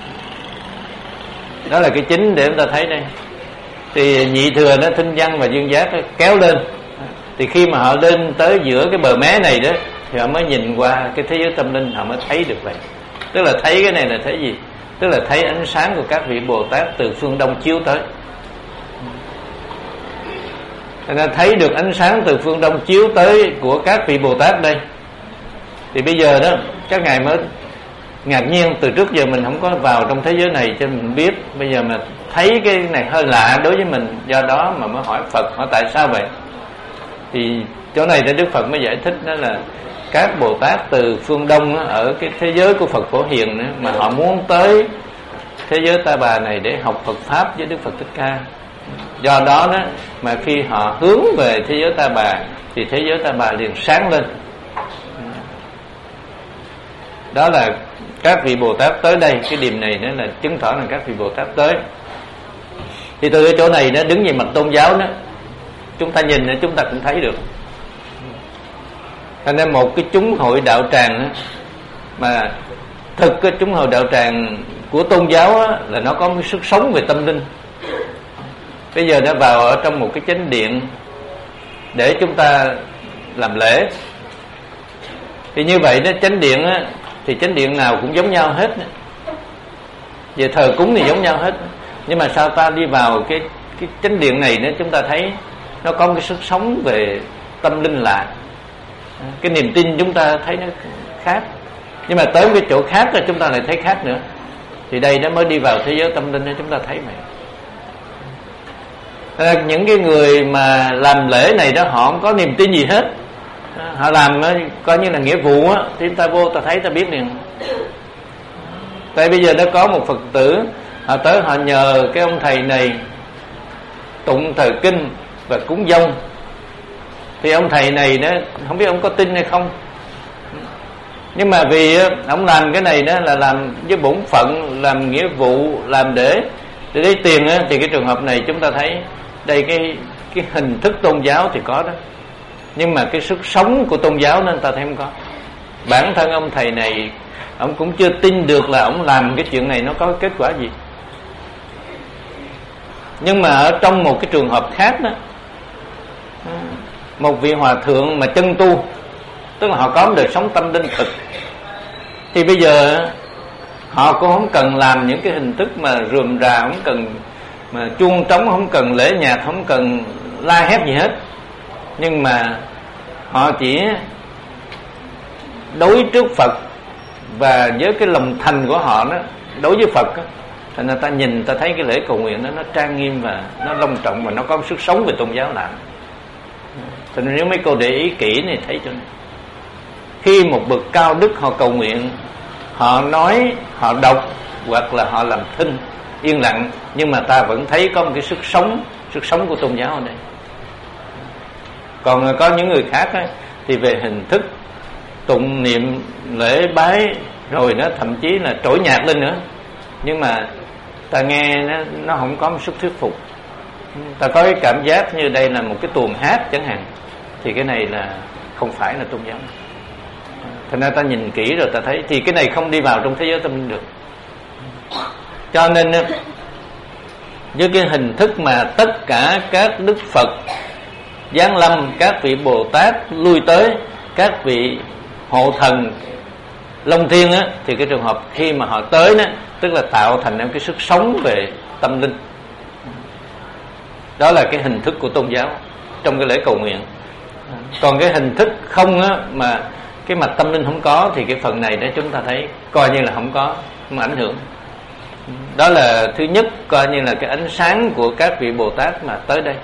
Đó là cái chính để chúng ta thấy đây. Thì nhị thừa nó Thinh Văn và Dương Giác kéo lên. Thì khi mà họ lên tới giữa cái bờ mé này đó, thì họ mới nhìn qua cái thế giới tâm linh, họ mới thấy được vậy. Tức là thấy cái này là thấy gì? Tức là thấy ánh sáng của các vị Bồ Tát từ phương Đông chiếu tới. Nên thấy được ánh sáng từ phương Đông chiếu tới của các vị Bồ Tát đây. Thì bây giờ đó các ngài mới ngạc nhiên, từ trước giờ mình không có vào trong thế giới này cho mình biết, bây giờ mà thấy cái này hơi lạ đối với mình, do đó mà mới hỏi Phật, hỏi tại sao vậy. Thì chỗ này để Đức Phật mới giải thích đó là các Bồ Tát từ phương Đông đó, ở cái thế giới của Phật Phổ Hiền đó, mà họ muốn tới thế giới Ta Bà này để học Phật Pháp với Đức Phật Thích Ca. Do đó đó mà khi họ hướng về thế giới Ta Bà thì thế giới Ta Bà liền sáng lên. Đó là các vị Bồ Tát tới đây. Cái điểm này đó là chứng tỏ là các vị Bồ Tát tới. Thì từ cái chỗ này nó đứng về mặt tôn giáo đó, chúng ta nhìn chúng ta cũng thấy được. Cho nên một cái chúng hội đạo tràng đó, mà thực cái chúng hội đạo tràng của tôn giáo đó, là nó có một sức sống về tâm linh. Bây giờ nó vào ở trong một cái chánh điện để chúng ta làm lễ. Thì như vậy đó, chánh điện á, thì chánh điện nào cũng giống nhau hết. Về thờ cúng thì giống nhau hết. Nhưng mà sao ta đi vào cái cái chánh điện này nữa, chúng ta thấy nó có một cái sức sống về tâm linh lạ. Cái niềm tin chúng ta thấy nó khác. Nhưng mà tới cái chỗ khác là chúng ta lại thấy khác nữa. Thì đây nó mới đi vào thế giới tâm linh để chúng ta thấy vậy. À, những cái người mà làm lễ này đó, họ không có niềm tin gì hết, họ làm coi như là nghĩa vụ á, thì chúng ta vô ta thấy ta biết liền. Tại bây giờ đã có một Phật tử, họ tới họ nhờ cái ông thầy này tụng thời kinh và cúng dông. Thì ông thầy này đó, không biết ông có tin hay không, nhưng mà vì ông làm cái này đó là làm với bổn phận, làm nghĩa vụ, làm để để lấy tiền á, thì cái trường hợp này chúng ta thấy đây cái cái hình thức tôn giáo thì có đó, nhưng mà cái sức sống của tôn giáo nên ta thấy không có. Bản thân ông thầy này ông cũng chưa tin được là ông làm cái chuyện này nó có kết quả gì. Nhưng mà ở trong một cái trường hợp khác đó, một vị hòa thượng mà chân tu, tức là họ có một đời sống tâm linh thực, thì bây giờ họ cũng không cần làm những cái hình thức mà rườm rà, không cần mà chuông trống, không cần lễ nhạc, không cần la hét gì hết. Nhưng mà họ chỉ đối trước Phật và với cái lòng thành của họ đó, đối với Phật đó, thành ra ta nhìn ta thấy cái lễ cầu nguyện đó nó trang nghiêm và nó long trọng và nó có sức sống về tôn giáo làm. Cho nên nếu mấy cô để ý kỹ này thấy cho nên khi một bậc cao đức họ cầu nguyện, họ nói, họ đọc hoặc là họ làm thinh yên lặng, nhưng mà ta vẫn thấy có một cái sức sống, sức sống của tôn giáo ở đây. Còn có những người khác ấy, thì về hình thức tụng niệm lễ bái rồi nó thậm chí là trỗi nhạc lên nữa, nhưng mà ta nghe nó, nó không có một sức thuyết phục. Ta có cái cảm giác như đây là một cái tuồng hát chẳng hạn, thì cái này là không phải là tôn giáo. Thành ra ta nhìn kỹ rồi ta thấy thì cái này không đi vào trong thế giới tâm linh được. Cho nên với cái hình thức mà tất cả các Đức Phật giáng lâm, các vị Bồ Tát lui tới, các vị hộ thần Long Thiên á, thì cái trường hợp khi mà họ tới đó, tức là tạo thành một cái sức sống về tâm linh. Đó là cái hình thức của tôn giáo trong cái lễ cầu nguyện. Còn cái hình thức không á, mà cái mặt tâm linh không có, thì cái phần này đó chúng ta thấy coi như là không có, không ảnh hưởng. Đó là thứ nhất, coi như là cái ánh sáng của các vị Bồ Tát mà tới đây.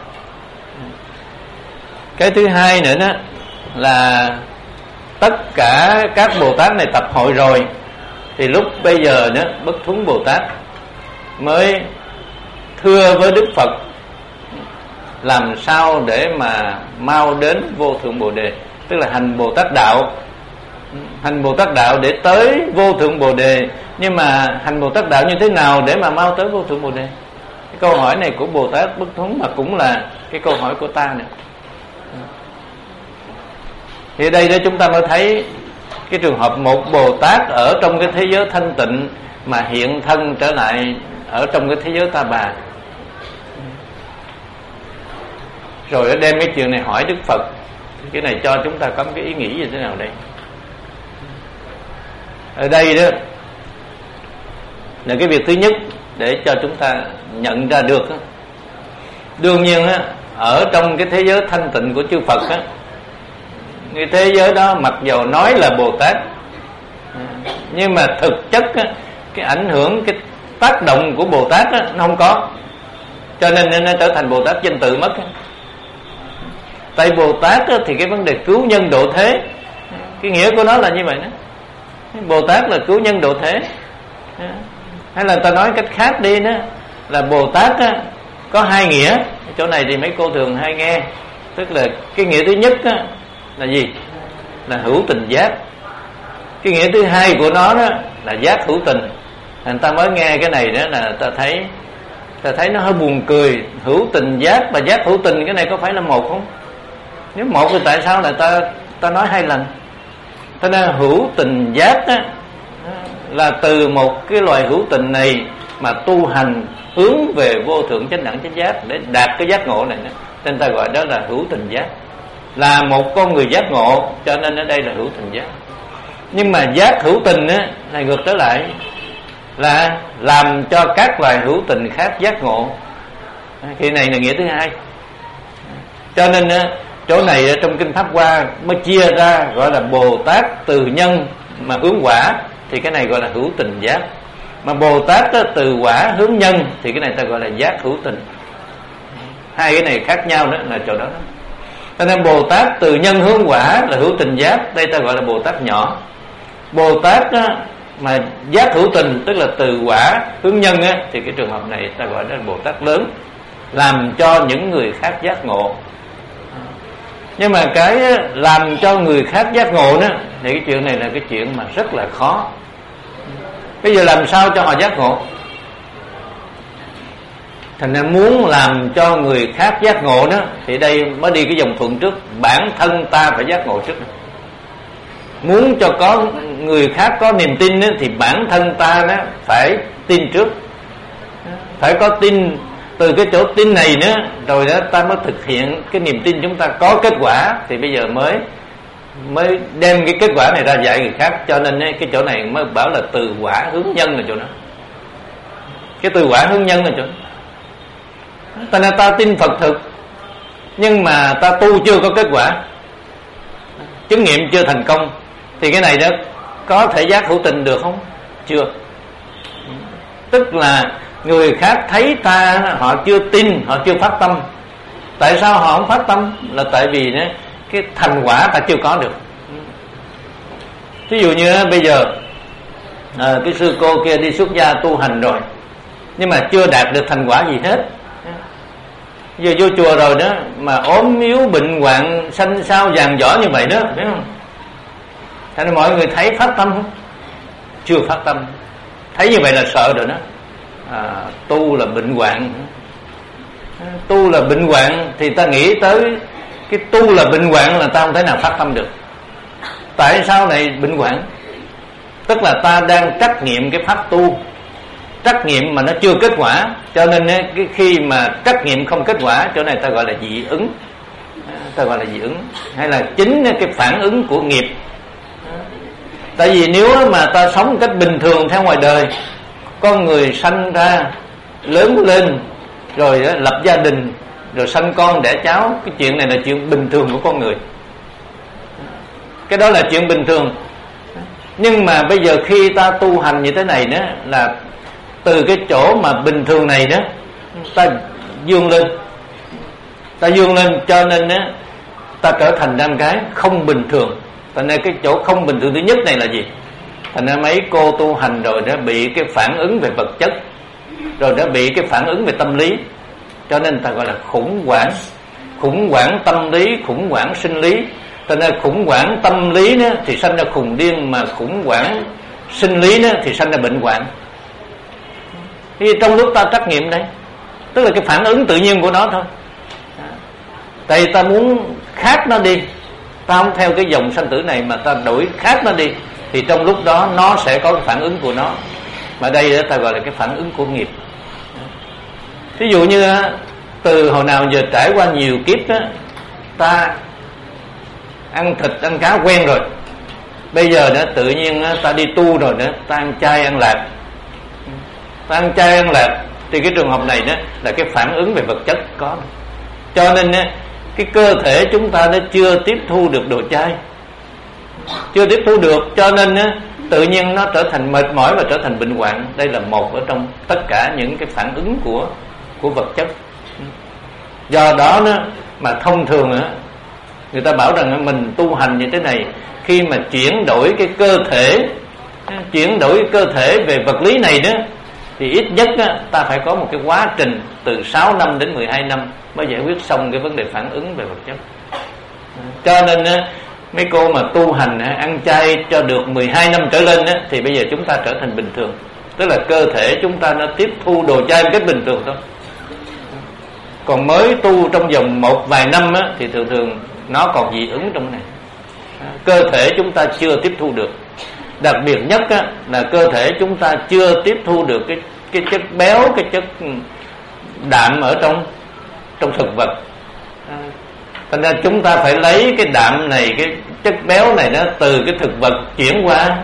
Cái thứ hai nữa đó là tất cả các Bồ Tát này tập hội rồi, thì lúc bây giờ đó Bất Thúng Bồ Tát mới thưa với Đức Phật làm sao để mà mau đến vô thượng Bồ Đề, tức là hành Bồ Tát đạo. Hành Bồ Tát đạo để tới vô thượng Bồ Đề, nhưng mà hành Bồ Tát đạo như thế nào để mà mau tới vô thượng Bồ Đề? Cái câu hỏi này của Bồ Tát Bất Thúng mà cũng là cái câu hỏi của ta nữa. Thì ở đây đó chúng ta mới thấy cái trường hợp một Bồ Tát ở trong cái thế giới thanh tịnh mà hiện thân trở lại ở trong cái thế giới ta bà, rồi đem cái chuyện này hỏi Đức Phật. Cái này cho chúng ta có một cái ý nghĩ như thế nào đây? Ở đây đó là cái việc thứ nhất để cho chúng ta nhận ra được đó. Đương nhiên á, ở trong cái thế giới thanh tịnh của chư Phật á, cái thế giới đó mặc dầu nói là Bồ Tát, nhưng mà thực chất á, cái ảnh hưởng, cái tác động của Bồ Tát á, nó không có. Cho nên nó trở thành Bồ Tát danh tự mất. Tại Bồ Tát á, thì cái vấn đề cứu nhân độ thế, cái nghĩa của nó là như vậy đó. Bồ Tát là cứu nhân độ thế. Hay là ta nói cách khác đi đó, là Bồ Tát á, có hai nghĩa. Chỗ này thì mấy cô thường hay nghe. Tức là cái nghĩa thứ nhất á, là gì? Là hữu tình giác. Cái nghĩa thứ hai của nó đó là giác hữu tình. Thành ta mới nghe cái này đó là ta thấy ta thấy nó hơi buồn cười. Hữu tình giác và giác hữu tình, cái này có phải là một không? Nếu một thì tại sao lại ta ta nói hai lần? Thế nên hữu tình giác á, là từ một cái loài hữu tình này mà tu hành hướng về vô thượng chánh đẳng chánh giác để đạt cái giác ngộ này, nên ta gọi đó là hữu tình giác, là một con người giác ngộ, cho nên ở đây là hữu tình giác. Nhưng mà giác hữu tình á, này ngược trở lại là làm cho các loài hữu tình khác giác ngộ. Cái này là nghĩa thứ hai. Cho nên á, chỗ này trong Kinh Pháp Hoa mới chia ra gọi là Bồ Tát từ nhân mà hướng quả, thì cái này gọi là hữu tình giác. Mà Bồ Tát đó, từ quả hướng nhân, thì cái này ta gọi là giác hữu tình. Hai cái này khác nhau đó là chỗ đó. Cho nên Bồ Tát từ nhân hướng quả là hữu tình giác, đây ta gọi là Bồ Tát nhỏ. Bồ Tát đó, mà giác hữu tình, tức là từ quả hướng nhân á, thì cái trường hợp này ta gọi là Bồ Tát lớn, làm cho những người khác giác ngộ. Nhưng mà cái làm cho người khác giác ngộ đó, thì cái chuyện này là cái chuyện mà rất là khó. Bây giờ làm sao cho họ giác ngộ? Thành ra muốn làm cho người khác giác ngộ đó, thì đây mới đi cái dòng thuận trước. Bản thân ta phải giác ngộ trước. Muốn cho có người khác có niềm tin đó, thì bản thân ta đó phải tin trước. Phải có tin. Từ cái chỗ tin này nữa, rồi đó ta mới thực hiện cái niềm tin, chúng ta có kết quả, thì bây giờ mới mới đem cái kết quả này ra dạy người khác. Cho nên cái chỗ này mới bảo là từ quả hướng nhân là chỗ đó. Cái từ quả hướng nhân là chỗ đó. Ta nên ta tin Phật thực, nhưng mà ta tu chưa có kết quả, chứng nghiệm chưa thành công, thì cái này đó có thể giác hữu tình được không? Chưa. Tức là người khác thấy ta, họ chưa tin, họ chưa phát tâm. Tại sao họ không phát tâm? Là tại vì đó, cái thành quả ta chưa có được. Ví dụ như bây giờ à, cái sư cô kia đi xuất gia tu hành rồi, nhưng mà chưa đạt được thành quả gì hết. Giờ vô chùa rồi đó, mà ốm yếu bệnh hoạn xanh xao vàng vỏ như vậy đó, biết không? Thành ra mọi người thấy phát tâm không? Chưa phát tâm. Thấy như vậy là sợ rồi đó. À, tu là bệnh hoạn, tu là bệnh hoạn thì ta nghĩ tới cái tu là bệnh hoạn là ta không thể nào phát tâm được. tại sao này bệnh hoạn? Tức là ta đang trắc nghiệm cái pháp tu, trắc nghiệm mà nó chưa kết quả, cho nên cái khi mà trắc nghiệm không kết quả, chỗ này ta gọi là dị ứng, ta gọi là dị ứng, hay là chính cái phản ứng của nghiệp. Tại vì nếu mà ta sống một cách bình thường theo ngoài đời, con người sanh ra, lớn lên, rồi lập gia đình, rồi sanh con đẻ cháu, cái chuyện này là chuyện bình thường của con người, cái đó là chuyện bình thường. Nhưng mà bây giờ khi ta tu hành như thế này đó, là từ cái chỗ mà bình thường này đó, ta vươn lên, ta vươn lên, cho nên đó, ta trở thành ra cái không bình thường. Thành ra cái chỗ không bình thường thứ nhất này là gì? Thành ra mấy cô tu hành rồi đã bị cái phản ứng về vật chất, rồi đã bị cái phản ứng về tâm lý, cho nên ta gọi là khủng hoảng. Khủng hoảng tâm lý, khủng hoảng sinh lý. Thành ra khủng hoảng tâm lý đó, thì sanh ra khùng điên, mà khủng hoảng sinh lý đó, thì sanh ra bệnh hoạn. Thì trong lúc ta trắc nghiệm đấy, tức là cái phản ứng tự nhiên của nó thôi. Tại vì ta muốn khác nó đi, ta không theo cái dòng sanh tử này mà ta đổi khác nó đi, thì trong lúc đó nó sẽ có cái phản ứng của nó. Mà đây đó, ta gọi là cái phản ứng của nghiệp. Ví dụ như từ hồi nào giờ trải qua nhiều kiếp đó, ta ăn thịt ăn cá quen rồi, bây giờ đó tự nhiên đó, ta đi tu rồi đó, ta ăn chay ăn lạc, ta ăn chay ăn lạc, thì cái trường hợp này đó là cái phản ứng về vật chất có. Cho nên đó, cái cơ thể chúng ta nó chưa tiếp thu được đồ chay, chưa tiếp thu được, cho nên đó, tự nhiên nó trở thành mệt mỏi và trở thành bệnh hoạn. Đây là một ở trong tất cả những cái phản ứng của của vật chất. Do đó đó mà thông thường đó, người ta bảo rằng mình tu hành như thế này, khi mà chuyển đổi cái cơ thể, chuyển đổi cái cơ thể về vật lý này đó, thì ít nhất đó, ta phải có một cái quá trình từ sáu năm đến mười hai năm mới giải quyết xong cái vấn đề phản ứng về vật chất. Cho nên đó, mấy cô mà tu hành ăn chay cho được mười hai năm trở lên đó, thì bây giờ chúng ta trở thành bình thường. Tức là cơ thể chúng ta nó tiếp thu đồ chay một cách bình thường thôi. Còn mới tu trong vòng một vài năm á, thì thường thường nó còn dị ứng trong này. Cơ thể chúng ta chưa tiếp thu được. Đặc biệt nhất á, là cơ thể chúng ta chưa tiếp thu được cái cái chất béo, cái chất đạm ở trong trong thực vật. Thành ra chúng ta phải lấy cái đạm này, cái chất béo này đó, từ cái thực vật chuyển qua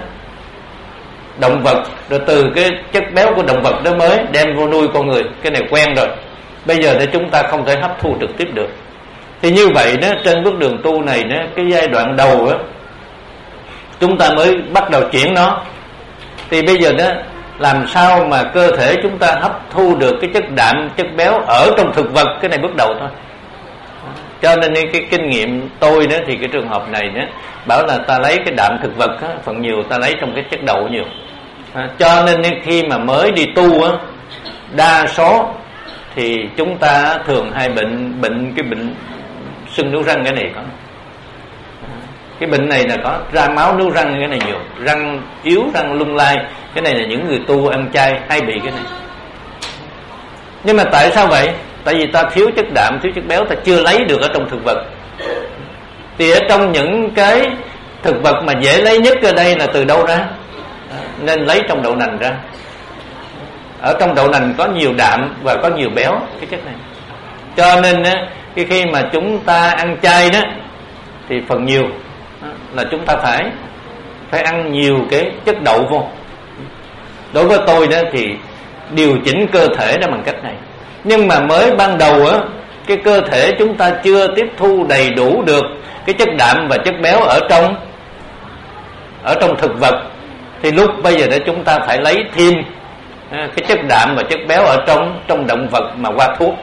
động vật, rồi từ cái chất béo của động vật đó mới đem vô nuôi con người. Cái này quen rồi, bây giờ thì chúng ta không thể hấp thu trực tiếp được. Thì như vậy đó, trên bước đường tu này đó, cái giai đoạn đầu đó, chúng ta mới bắt đầu chuyển nó. Thì bây giờ đó, làm sao mà cơ thể chúng ta hấp thu được cái chất đạm, chất béo ở trong thực vật, cái này bước đầu thôi. Cho nên cái kinh nghiệm tôi đó, thì cái trường hợp này đó, bảo là ta lấy cái đạm thực vật đó, phần nhiều ta lấy trong cái chất đậu nhiều. À, cho nên khi mà mới đi tu á, đa số thì chúng ta thường hay bệnh bệnh cái bệnh sưng nướu răng. Cái này có, cái bệnh này là có ra máu nướu răng, cái này nhiều, răng yếu, răng lung lay. Cái này là những người tu ăn chay hay bị cái này. Nhưng mà tại sao vậy? Tại vì ta thiếu chất đạm, thiếu chất béo, ta chưa lấy được ở trong thực vật. Thì ở trong những cái thực vật mà dễ lấy nhất ở đây là từ đâu ra? Nên lấy trong đậu nành ra. Ở trong đậu nành có nhiều đạm và có nhiều béo, cái chất này. Cho nên cái khi mà chúng ta ăn chay đó, thì phần nhiều là chúng ta phải phải ăn nhiều cái chất đậu vô. Đối với tôi đó thì điều chỉnh cơ thể đó bằng cách này. Nhưng mà mới ban đầu á, cái cơ thể chúng ta chưa tiếp thu đầy đủ được cái chất đạm và chất béo ở trong ở trong thực vật, thì lúc bây giờ đó chúng ta phải lấy thêm cái chất đạm và chất béo ở trong trong động vật mà qua thuốc.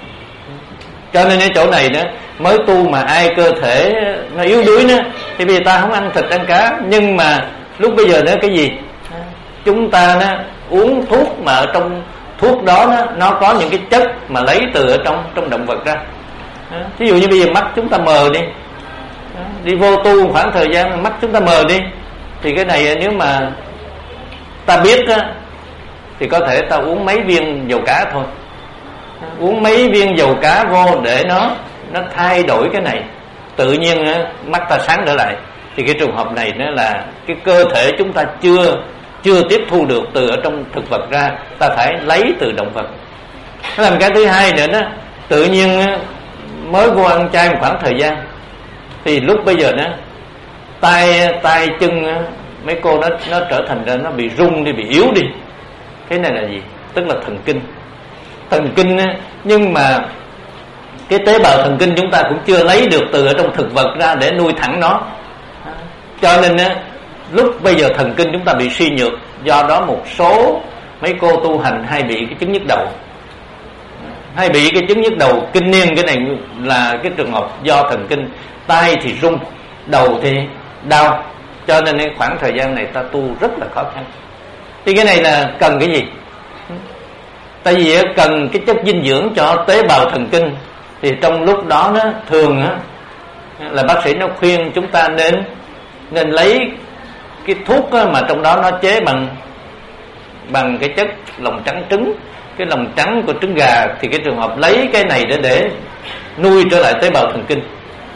Cho nên ở chỗ này đó, mới tu mà ai cơ thể nó yếu đuối đó, thì bây giờ ta không ăn thịt ăn cá. Nhưng mà lúc bây giờ đó cái gì? Chúng ta đó, uống thuốc mà ở trong thuốc đó, đó nó có những cái chất mà lấy từ ở trong trong động vật ra. Ví dụ như bây giờ mắt chúng ta mờ đi, đi vô tu khoảng thời gian mắt chúng ta mờ đi, thì cái này nếu mà ta biết đó, thì có thể ta uống mấy viên dầu cá thôi, uống mấy viên dầu cá vô để nó nó thay đổi cái này, tự nhiên mắt ta sáng trở lại. thì cái trường hợp này nó là cái cơ thể chúng ta chưa chưa tiếp thu được từ ở trong thực vật ra, ta phải lấy từ động vật. Nó làm cái thứ hai nữa đó, tự nhiên mới vô ăn chay một khoảng thời gian thì lúc bây giờ nó tay tay chân mấy cô nó nó trở thành ra nó bị rung đi, bị yếu đi. Cái này là gì? Tức là thần kinh. Thần kinh nhưng mà cái tế bào thần kinh chúng ta cũng chưa lấy được từ ở trong thực vật ra để nuôi thẳng nó, cho nên lúc bây giờ thần kinh chúng ta bị suy nhược. Do đó một số mấy cô tu hành hay bị cái chứng nhức đầu, hay bị cái chứng nhức đầu kinh niên. Cái này là cái trường hợp do thần kinh, tay thì rung, đầu thì đau, cho nên cái khoảng thời gian này ta tu rất là khó khăn. Thì cái này là cần cái gì? Tại vì cần cái chất dinh dưỡng cho tế bào thần kinh. Thì trong lúc đó nó thường á, là bác sĩ nó khuyên chúng ta nên nên lấy cái thuốc á, mà trong đó nó chế bằng bằng cái chất lòng trắng trứng, cái lòng trắng của trứng gà. Thì cái trường hợp lấy cái này để để nuôi trở lại tế bào thần kinh.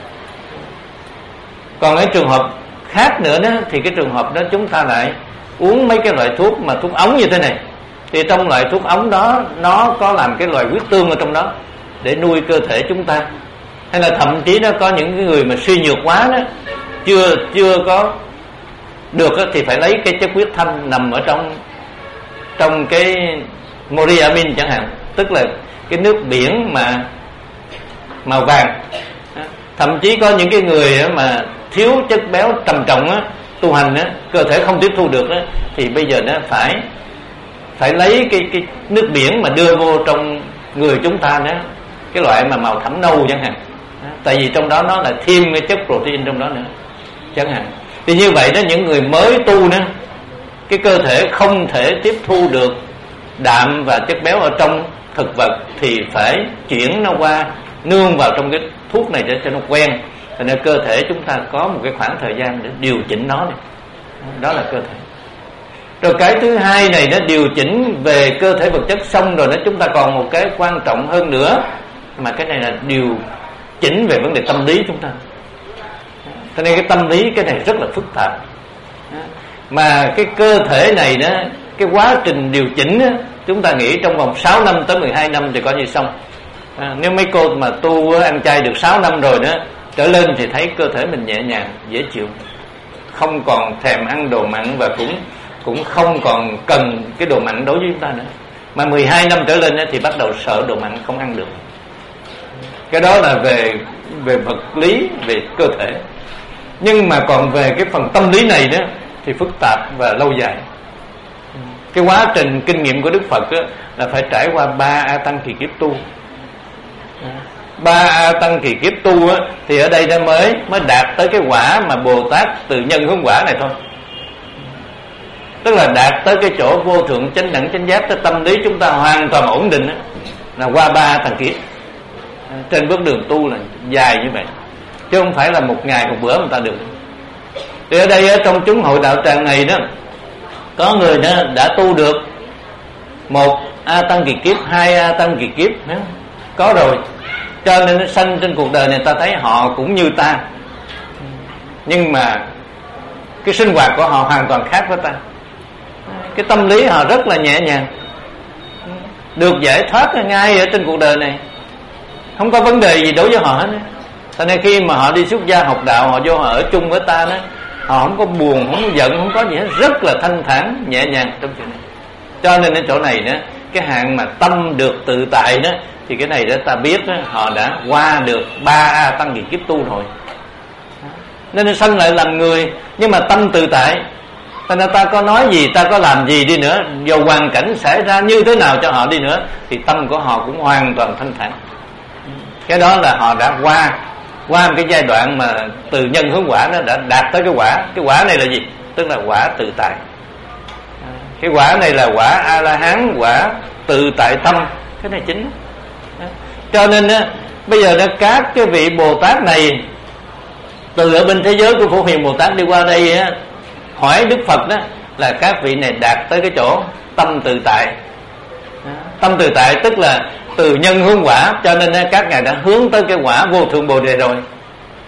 Còn cái trường hợp khác nữa đó, thì cái trường hợp đó chúng ta lại uống mấy cái loại thuốc mà thuốc ống như thế này. Thì trong loại thuốc ống đó nó có làm cái loại huyết tương ở trong đó để nuôi cơ thể chúng ta. Hay là thậm chí nó có những người mà suy nhược quá đó, chưa chưa có được đó, thì phải lấy cái chất huyết thanh nằm ở trong trong cái moriamin chẳng hạn, tức là cái nước biển mà màu vàng. Thậm chí có những cái người mà thiếu chất béo trầm trọng á, tu hành á, cơ thể không tiếp thu được á, thì bây giờ nó phải phải lấy cái cái nước biển mà đưa vô trong người chúng ta đó, cái loại mà màu thẫm nâu chẳng hạn. Tại vì trong đó nó là thêm cái chất protein trong đó nữa chẳng hạn. Thì như vậy đó, những người mới tu đó, cái cơ thể không thể tiếp thu được đạm và chất béo ở trong thực vật, thì phải chuyển nó qua nương vào trong cái thuốc này để cho nó quen. Cho nên cơ thể chúng ta có một cái khoảng thời gian để điều chỉnh nó này. Đó là cơ thể. Rồi cái thứ hai này nó điều chỉnh về cơ thể vật chất xong rồi, nó chúng ta còn một cái quan trọng hơn nữa, mà cái này là điều chỉnh về vấn đề tâm lý chúng ta. Cho nên cái tâm lý cái này rất là phức tạp. Mà cái cơ thể này đó, cái quá trình điều chỉnh đó, chúng ta nghĩ trong vòng sáu năm tới mười hai năm thì coi như xong. À, nếu mấy cô mà tu ăn chay được sáu năm rồi đó trở lên thì thấy cơ thể mình nhẹ nhàng, dễ chịu, không còn thèm ăn đồ mặn và cũng cũng không còn cần cái đồ mặn đối với chúng ta nữa. Mà mười hai năm trở lên thì bắt đầu sợ đồ mặn, không ăn được. Cái đó là về về vật lý, về cơ thể. Nhưng mà còn về cái phần tâm lý này đó thì phức tạp và lâu dài. Cái quá trình kinh nghiệm của Đức Phật đó, là phải trải qua ba a tăng kỳ kiếp tu. Ba a tăng kỳ kiếp tu á, thì ở đây nó mới mới đạt tới cái quả mà Bồ Tát từ nhân hướng quả này thôi. Tức là đạt tới cái chỗ vô thượng chánh đẳng chánh giác, tới tâm lý chúng ta hoàn toàn ổn định đó, là qua ba tầng kiếp. Trên bước đường tu là dài như vậy, chứ không phải là một ngày một bữa người ta được. Thì ở đây ở trong chúng hội đạo tràng này đó, có người đó đã tu được một a tăng kỳ kiếp, hai a tăng kỳ kiếp đó, có rồi. Cho nên nó sanh trên cuộc đời này ta thấy họ cũng như ta, nhưng mà cái sinh hoạt của họ hoàn toàn khác với ta. Cái tâm lý họ rất là nhẹ nhàng, được giải thoát ngay ở trên cuộc đời này, không có vấn đề gì đối với họ hết. Cho nên khi mà họ đi xuất gia học đạo, họ vô họ ở chung với ta đó, họ không có buồn, không có giận, không có gì hết, rất là thanh thản, nhẹ nhàng trong chuyện này. Cho nên ở chỗ này đó, cái hạng mà tâm được tự tại đó, thì cái này đó ta biết đó, họ đã qua được ba a tăng kỳ kiếp tu rồi, nên sanh lại làm người, nhưng mà tâm tự tại. Cho nên ta có nói gì, ta có làm gì đi nữa, dù hoàn cảnh xảy ra như thế nào cho họ đi nữa, thì tâm của họ cũng hoàn toàn thanh thản. Cái đó là họ đã qua qua một cái giai đoạn mà từ nhân hướng quả nó đã đạt tới cái quả. Cái quả này là gì? Tức là quả tự tại. Cái quả này là quả A-la-hán, quả tự tại tâm. Cái này chính. Cho nên á, bây giờ đó, các cái vị Bồ Tát này từ ở bên thế giới của Phổ Hiền Bồ Tát đi qua đây á, hỏi Đức Phật đó là các vị này đạt tới cái chỗ tâm tự tại. Tâm tự tại tức là từ nhân hướng quả, cho nên các ngài đã hướng tới cái quả vô thượng Bồ Đề rồi.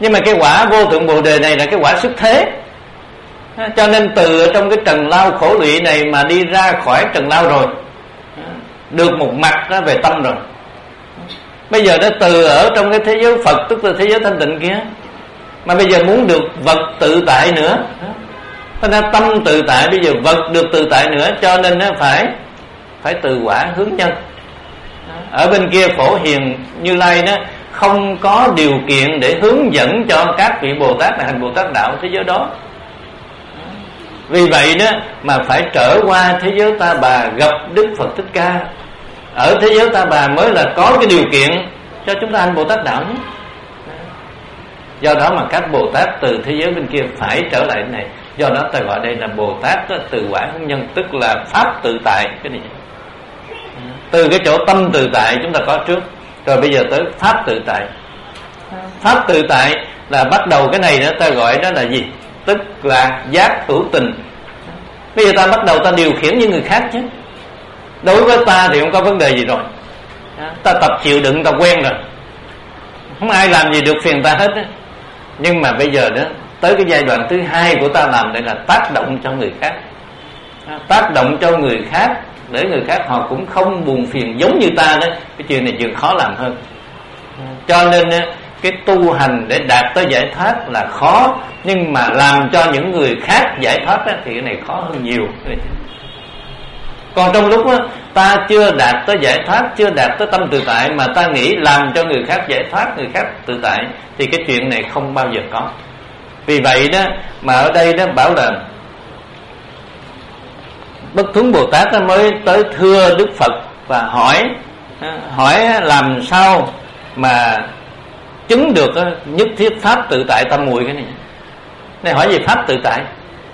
Nhưng mà cái quả vô thượng bồ đề này là cái quả xuất thế. Cho nên từ ở trong cái trần lao khổ lụy này mà đi ra khỏi trần lao rồi, được một mặt đó về tâm rồi. Bây giờ nó từ ở trong cái thế giới Phật, tức là thế giới thanh tịnh kia, mà bây giờ muốn được vật tự tại nữa. Cho nên tâm tự tại, bây giờ vật được tự tại nữa. Cho nên nó phải Phải từ quả hướng nhân. Ở bên kia Phổ Hiền Như Lai đó không có điều kiện để hướng dẫn cho các vị Bồ Tát là hành Bồ Tát đạo thế giới đó. Vì vậy đó mà phải trở qua thế giới Ta Bà gặp Đức Phật Thích Ca. Ở thế giới Ta Bà mới là có cái điều kiện cho chúng ta hành Bồ Tát đạo nhé. Do đó mà các Bồ Tát từ thế giới bên kia phải trở lại này. Do đó ta gọi đây là Bồ Tát đó, từ quả hướng nhân, tức là pháp tự tại. Cái này từ cái chỗ tâm tự tại chúng ta có trước, rồi bây giờ tới pháp tự tại. Pháp tự tại là bắt đầu cái này đó, ta gọi đó là gì? Tức là giác hữu tình. Bây giờ ta bắt đầu ta điều khiển những người khác chứ. Đối với ta thì không có vấn đề gì rồi. Ta tập chịu đựng, ta quen rồi, không ai làm gì được phiền ta hết á. Nhưng mà bây giờ đó tới cái giai đoạn thứ hai của ta làm đây là tác động cho người khác. Tác động cho người khác để người khác họ cũng không buồn phiền giống như ta đó. Cái chuyện này chuyện khó làm hơn. Cho nên cái tu hành để đạt tới giải thoát là khó, nhưng mà làm cho những người khác giải thoát đó, thì cái này khó hơn nhiều. Còn trong lúc đó, ta chưa đạt tới giải thoát, chưa đạt tới tâm tự tại, mà ta nghĩ làm cho người khác giải thoát, người khác tự tại, thì cái chuyện này không bao giờ có. Vì vậy đó mà ở đây đó bảo là Bất Thuấn Bồ Tát mới tới thưa Đức Phật và hỏi hỏi làm sao mà chứng được nhất thiết pháp tự tại tâm muội. Cái này này hỏi về pháp tự tại.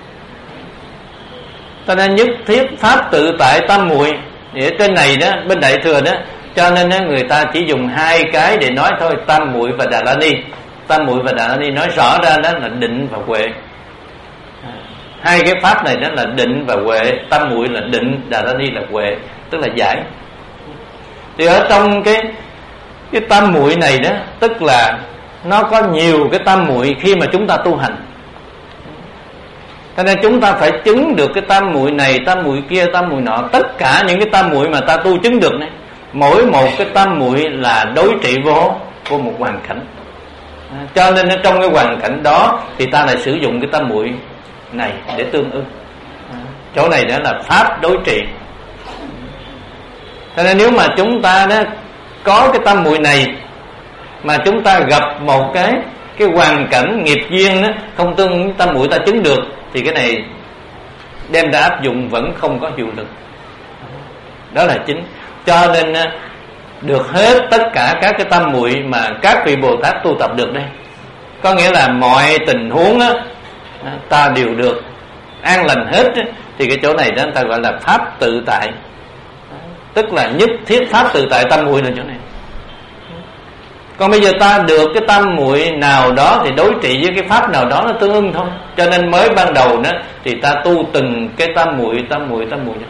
Cho nên nhất thiết pháp tự tại tâm muội thì ở trên này đó, bên Đại Thừa đó, cho nên đó, người ta chỉ dùng hai cái để nói thôi, tam muội và Đà La Ni. Tam muội và Đà La Ni nói rõ ra đó là định và huệ. Hai cái pháp này đó là định và huệ. Tam muội là định, Đà La Ni là huệ, tức là giải. Thì ở trong cái cái tam muội này đó, tức là nó có nhiều cái tam muội khi mà chúng ta tu hành. Cho nên chúng ta phải chứng được cái tam muội này, tam muội kia, tam muội nọ, tất cả những cái tam muội mà ta tu chứng được này, mỗi một cái tam muội là đối trị vô vô một hoàn cảnh. À, cho nên ở trong cái hoàn cảnh đó thì ta lại sử dụng cái tam muội này để tương ứng. À, chỗ này đó là pháp đối trị. Cho nên nếu mà chúng ta đó có cái tam muội này mà chúng ta gặp một cái cái hoàn cảnh nghiệp duyên đó không tương ứng tam muội ta chứng được, thì cái này đem ra áp dụng vẫn không có hiệu lực. Đó là chính. Cho nên được hết tất cả các cái tam muội mà các vị Bồ Tát tu tập được đây. Có nghĩa là mọi tình huống đó, ta đều được an lành hết. Thì cái chỗ này đó ta gọi là pháp tự tại, tức là nhất thiết pháp tự tại tam muội là chỗ này. Còn bây giờ ta được cái tam muội nào đó thì đối trị với cái pháp nào đó nó tương ưng thôi. Cho nên mới ban đầu đó thì ta tu từng cái tam muội, tam muội, tam muội đó.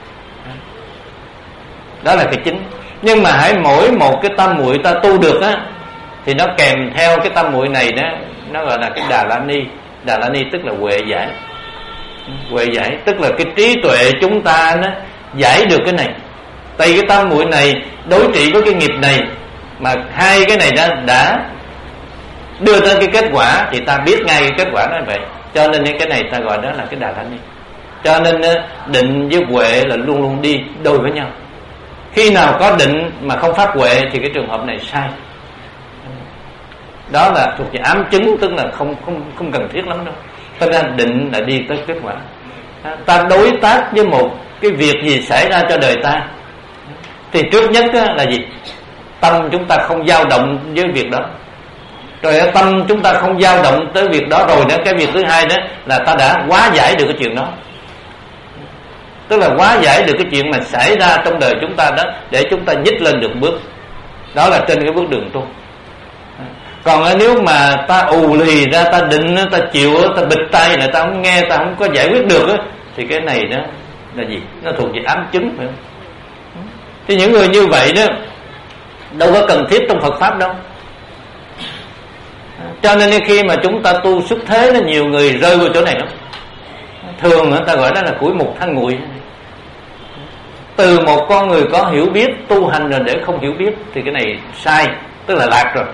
Đó là cái chính. Nhưng mà hãy mỗi một cái tam muội ta tu được á, thì nó kèm theo cái tam muội này đó, nó gọi là cái Đà La Ni. Đà La Ni tức là huệ giải. Huệ giải tức là cái trí tuệ chúng ta nó giải được cái này. Tại cái tam muội này đối trị với cái nghiệp này, mà hai cái này đã, đã đưa tới cái kết quả thì ta biết ngay cái kết quả đó vậy. Cho nên cái này ta gọi đó là cái Đà La Ni. Cho nên định với huệ là luôn luôn đi đôi với nhau. Khi nào có định mà không phát huệ thì cái trường hợp này sai. Đó là thuộc về ám chứng, tức là không không không cần thiết lắm đâu. Cho nên định là đi tới kết quả. Ta đối tác với một cái việc gì xảy ra cho đời ta, thì trước nhất là gì? Tâm chúng ta không dao động với việc đó. Rồi tâm chúng ta không dao động tới việc đó rồi nữa, cái việc thứ hai đó là ta đã hóa giải được cái chuyện đó. Tức là hóa giải được cái chuyện mà xảy ra trong đời chúng ta đó, để chúng ta nhích lên được bước. Đó là trên cái bước đường tu. Còn nếu mà ta ù lì ra, ta định, ta chịu, ta bịt tay là ta không nghe, ta không có giải quyết được, thì cái này đó là gì? Nó thuộc về ám chứng, phải không? Thì những người như vậy đó đâu có cần thiết trong Phật Pháp đâu. Cho nên khi mà chúng ta tu xuất thế nó nhiều người rơi vào chỗ này lắm. Thường người ta gọi đó là củi mục than nguội. Từ một con người có hiểu biết tu hành rồi để không hiểu biết thì cái này sai, tức là lạc rồi.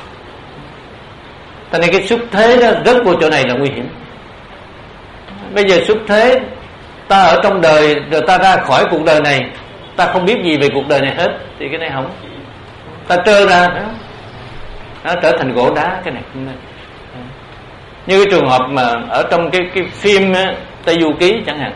Cho nên cái xuất thế đó rớt vào chỗ này là nguy hiểm. Bây giờ xuất thế, ta ở trong đời rồi ta ra khỏi cuộc đời này, ta không biết gì về cuộc đời này hết, thì cái này không. Ta trơ ra đó, nó trở thành gỗ đá. Cái này không nên. Như cái trường hợp mà ở trong cái cái phim á, Tây Du Ký chẳng hạn,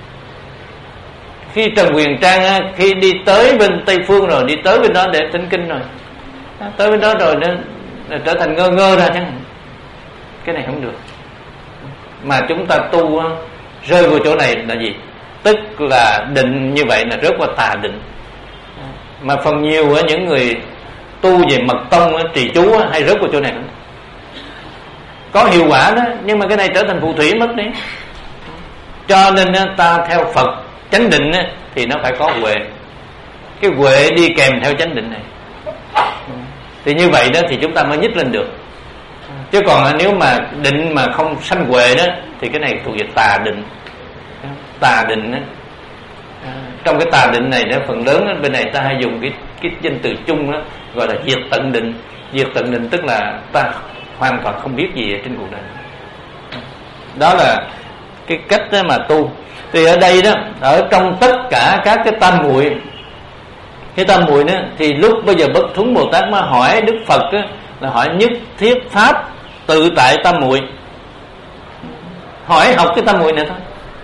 khi Trần Huyền Trang á, khi đi tới bên Tây Phương rồi, đi tới bên đó để thỉnh kinh rồi, tới bên đó rồi nó, nó trở thành ngơ ngơ ra chẳng hạn. Cái này không được. Mà chúng ta tu á, rơi vào chỗ này là gì? Tức là định như vậy là rớt qua tà định. Mà phần nhiều á, những người tu về mật tông á, trì chú á, hay rớt vào chỗ này lắm. Có hiệu quả đó, nhưng mà cái này trở thành phù thủy mất đi. Cho nên á, ta theo Phật chánh định á, thì nó phải có huệ. Cái huệ đi kèm theo chánh định này. Thì như vậy đó thì chúng ta mới nhích lên được. Chứ còn nếu mà định mà không sanh huệ đó thì cái này thuộc về tà định. Tà định đó. Trong cái tà định này đó, phần lớn đó, bên này ta hay dùng cái, cái danh từ chung đó, gọi là diệt tận định. Diệt tận định tức là ta hoàn toàn không biết gì ở trên cuộc đời. Đó là cái cách đó mà tu. Thì ở đây đó, ở trong tất cả các cái tam muội, cái tam muội đó, thì lúc bây giờ Bất Thuấn Bồ Tát mới hỏi Đức Phật đó, là hỏi nhất thiết pháp tự tại tam muội. Hỏi học cái tam muội này thôi.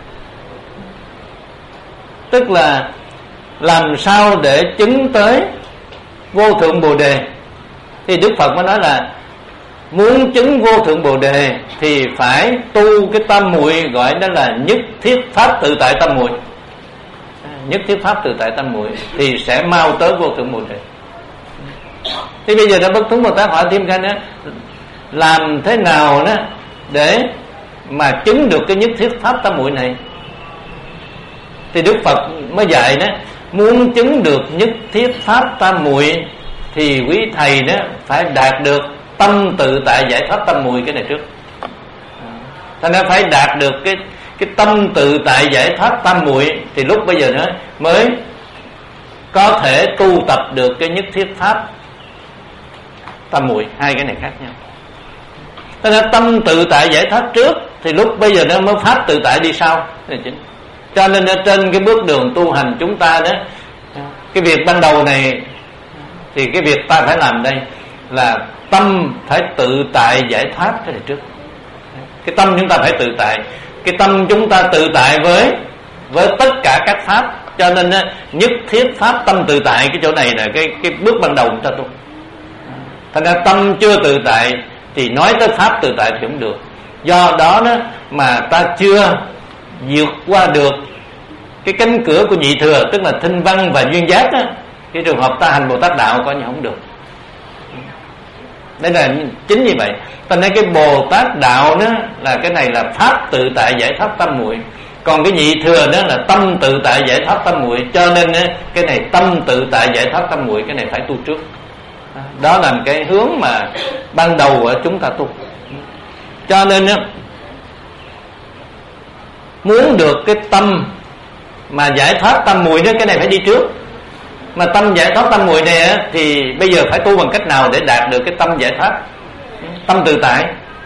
Tức là làm sao để chứng tới vô thượng Bồ Đề. Thì Đức Phật mới nói là muốn chứng vô thượng Bồ Đề thì phải tu cái tam muội, gọi đó là nhất thiết pháp tự tại tam muội. Nhất thiết pháp tự tại tam muội thì sẽ mau tới vô thượng Bồ Đề. Thì bây giờ đã Bất Thuấn Bồ Tát hỏi thêm cái nữa, làm thế nào đó để mà chứng được cái nhất thiết pháp tam muội này? Thì Đức Phật mới dạy đó, muốn chứng được nhất thiết pháp tam muội thì quý thầy đó phải đạt được tâm tự tại giải thoát tam muội. Cái này trước, thành ra phải đạt được cái cái tâm tự tại giải thoát tam muội thì lúc bây giờ nữa mới có thể tu tập được cái nhất thiết pháp tam muội. Hai cái này khác nhau. Thành ra tâm tự tại giải thoát trước thì lúc bây giờ nó mới pháp tự tại đi sau. Này chính. Cho nên ở trên cái bước đường tu hành chúng ta đó, cái việc ban đầu này thì cái việc ta phải làm đây là tâm phải tự tại giải thoát. Cái này trước, cái tâm chúng ta phải tự tại. Cái tâm chúng ta tự tại với với tất cả các pháp. Cho nên nhất thiết pháp tâm tự tại, cái chỗ này là cái cái bước ban đầu chúng ta tu. Thành ra tâm chưa tự tại thì nói tới pháp tự tại thì không được. Do đó đó mà ta chưa vượt qua được cái cánh cửa của nhị thừa, tức là thinh văn và duyên giác á. Cái trường hợp ta hành Bồ Tát đạo coi như không được. Đây là chính như vậy. Thành ra cái Bồ Tát đạo đó là cái này là pháp tự tại giải thoát tam muội. Còn cái nhị thừa đó là tâm tự tại giải thoát tam muội. Cho nên cái này tâm tự tại giải thoát tam muội, cái này phải tu trước. Đó là cái hướng mà ban đầu của chúng ta tu. Cho nên muốn được cái tâm mà giải thoát tam muội đó, cái này phải đi trước. Mà tâm giải thoát tam muội này á, thì bây giờ phải tu bằng cách nào để đạt được cái tâm giải thoát, tâm tự tại.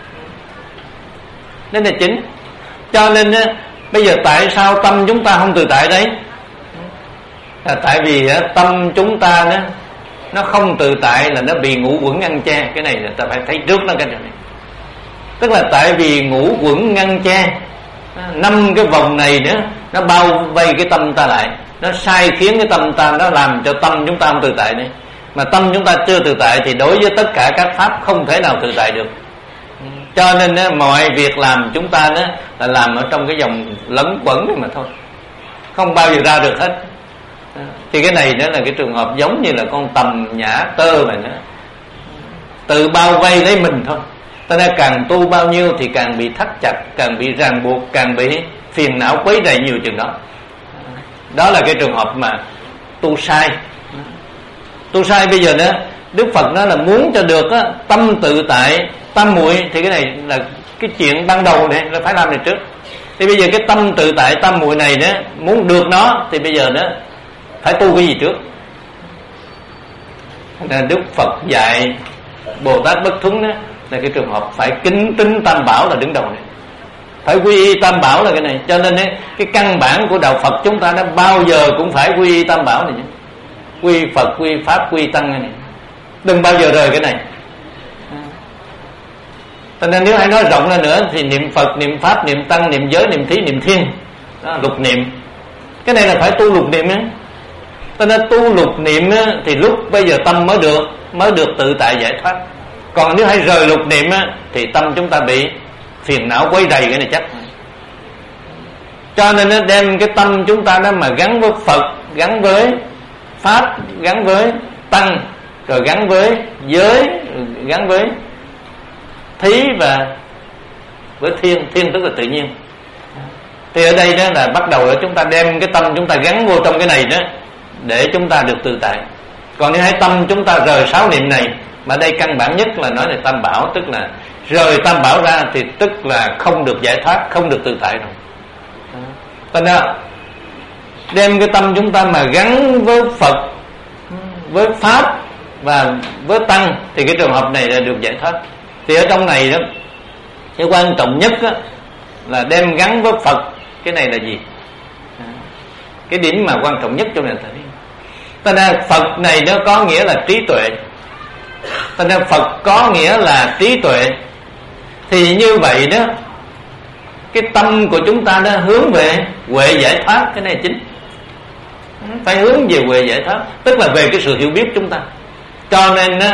Nên là chính. Cho nên á, bây giờ tại sao tâm chúng ta không tự tại đấy? Là tại vì á, tâm chúng ta đó, nó không tự tại là nó bị ngũ quẩn ngăn che. Cái này là ta phải thấy trước nó cái này. Tức là tại vì ngũ quẩn ngăn che, năm cái vòng này nữa nó bao vây cái tâm ta lại, nó sai khiến cái tâm ta, nó làm cho tâm chúng ta không tự tại đấy. Mà tâm chúng ta chưa tự tại thì đối với tất cả các pháp không thể nào tự tại được. Cho nên á, mọi việc làm chúng ta đó là làm ở trong cái vòng lẫn quẩn mà thôi, không bao giờ ra được hết. Thì cái này đó là cái trường hợp giống như là con tầm nhã tơ này nữa, tự bao vây lấy mình thôi. Cho nên càng tu bao nhiêu thì càng bị thắt chặt, càng bị ràng buộc, càng bị phiền não quấy rầy nhiều chừng đó. Đó là cái trường hợp mà tu sai. Tu sai bây giờ đó Đức Phật nói là muốn cho được á, tâm tự tại tam muội, thì cái này là cái chuyện ban đầu này là phải làm này trước. Thì bây giờ cái tâm tự tại tam muội này đó, muốn được nó thì bây giờ đó phải tu cái gì trước? Là Đức Phật dạy Bồ Tát Bất Thuấn đó là cái trường hợp phải kính tín tam bảo là đứng đầu này, phải quy y tam bảo là cái này. Cho nên ấy, cái căn bản của đạo Phật chúng ta nó bao giờ cũng phải quy y tam bảo này nhé. Quy Phật, quy Pháp, quy Tăng này, đừng bao giờ rời cái này. Cho nên nếu ai nói rộng ra nữa thì niệm Phật, niệm Pháp, niệm Tăng, niệm giới, niệm thí, niệm thiên đó, lục niệm. Cái này là phải tu lục niệm á. Cho nên tu lục niệm á, thì lúc bây giờ tâm mới được mới được tự tại giải thoát. Còn nếu hay rời lục niệm á, thì tâm chúng ta bị phiền não quấy rầy, cái này chắc. Cho nên nó đem cái tâm chúng ta đó mà gắn với Phật, gắn với Pháp, gắn với Tăng, rồi gắn với giới, gắn với thí và với thiên. Thiên tức là tự nhiên. Thì ở đây đó là bắt đầu là chúng ta đem cái tâm chúng ta gắn vô trong cái này đó để chúng ta được tự tại. Còn nếu hai tâm chúng ta rời sáu niệm này, mà đây căn bản nhất là nói là tam bảo, tức là rời tam bảo ra thì tức là không được giải thoát, không được tự tại rồi. Cho nên đem cái tâm chúng ta mà gắn với Phật, với Pháp và với Tăng thì cái trường hợp này là được giải thoát. Thì ở trong này đó, cái quan trọng nhất đó, là đem gắn với Phật. Cái này là gì? Cái điểm mà quan trọng nhất trong này là ta nên Phật này nó có nghĩa là trí tuệ. Ta nên Phật có nghĩa là trí tuệ. Thì như vậy đó, cái tâm của chúng ta nó hướng về huệ giải thoát. Cái này chính, phải hướng về huệ giải thoát, tức là về cái sự hiểu biết chúng ta. Cho nên đó,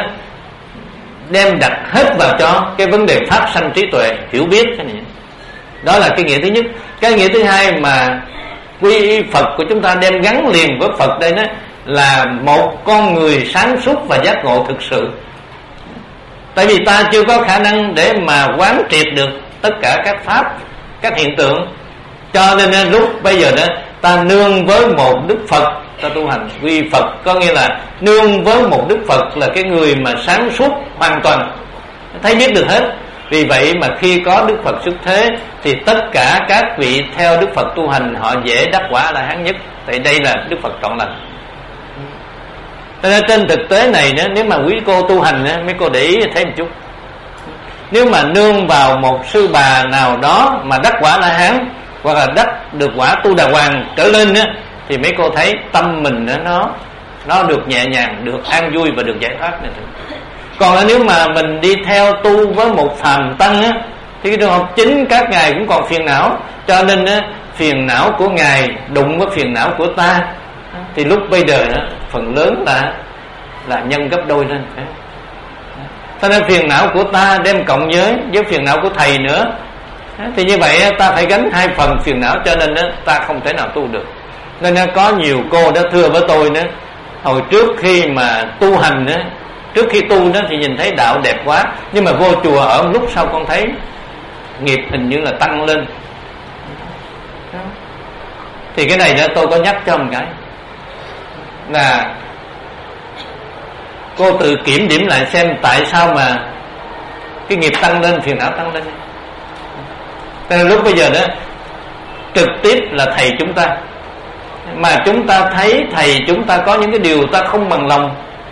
đem đặt hết vào cho cái vấn đề phát sanh trí tuệ, hiểu biết cái này. Đó là cái nghĩa thứ nhất. Cái nghĩa thứ hai mà quy y Phật của chúng ta đem gắn liền với Phật đây đó là một con người sáng suốt và giác ngộ thực sự. Tại vì ta chưa có khả năng để mà quán triệt được tất cả các pháp, các hiện tượng. Cho nên lúc bây giờ đó ta nương với một Đức Phật, ta tu hành quy Phật, có nghĩa là nương với một Đức Phật là cái người mà sáng suốt hoàn toàn, thấy biết được hết. Vì vậy mà khi có Đức Phật xuất thế thì tất cả các vị theo Đức Phật tu hành họ dễ đắc quả là hán nhất. Tại đây là Đức Phật trọn lành. Cho nên trên thực tế này nữa, nếu mà quý cô tu hành mấy cô để ý thấy một chút. Nếu mà nương vào một sư bà nào đó mà đắc quả La Hán, hoặc là đắc được quả Tu Đà Hoàng trở lên á, thì mấy cô thấy tâm mình nó nó được nhẹ nhàng, được an vui và được giải thoát này. Còn là nếu mà mình đi theo tu với một phàm tăng á, thì cái trường hợp chính các ngài cũng còn phiền não. Cho nên á, phiền não của ngài đụng với phiền não của ta, thì lúc bây giờ đó, phần lớn là là nhân gấp đôi lên. Cho nên phiền não của ta đem cộng với với phiền não của thầy nữa, thì như vậy ta phải gánh hai phần phiền não. Cho nên đó, ta không thể nào tu được. Nên có nhiều cô đã thưa với tôi nữa, hồi trước khi mà tu hành đó, trước khi tu đó thì nhìn thấy đạo đẹp quá, nhưng mà vô chùa ở một lúc sau con thấy nghiệp hình như là tăng lên. Thì cái này đó tôi có nhắc cho một cái là cô tự kiểm điểm lại xem tại sao mà cái nghiệp tăng lên, phiền não tăng lên. Cho nên lúc bây giờ đó trực tiếp là thầy chúng ta, mà chúng ta thấy thầy chúng ta có những cái điều ta không bằng lòng,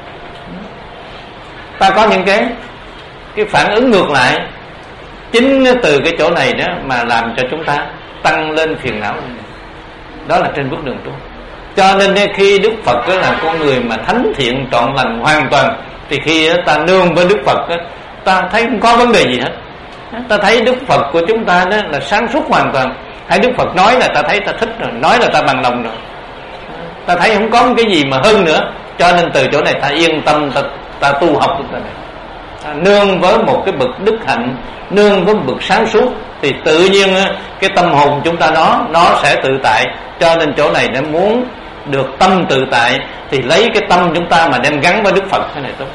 ta có những cái cái phản ứng ngược lại, chính từ cái chỗ này đó mà làm cho chúng ta tăng lên phiền não. Đó là trên bước đường tu. Cho nên khi Đức Phật đó là con người mà thánh thiện trọn lành hoàn toàn, thì khi ta nương với Đức Phật đó, ta thấy không có vấn đề gì hết. Ta thấy Đức Phật của chúng ta đó là sáng suốt hoàn toàn. Hay Đức Phật nói là ta thấy ta thích rồi, nói là ta bằng lòng rồi, ta thấy không có cái gì mà hơn nữa. Cho nên từ chỗ này ta yên tâm, ta, ta tu học được này. Ta nương với một cái bậc đức hạnh, nương với một bậc sáng suốt, thì tự nhiên cái tâm hồn chúng ta nó nó sẽ tự tại. Cho nên chỗ này nó muốn được tâm tự tại thì lấy cái tâm chúng ta mà đem gắn với Đức Phật. Thế này tốt.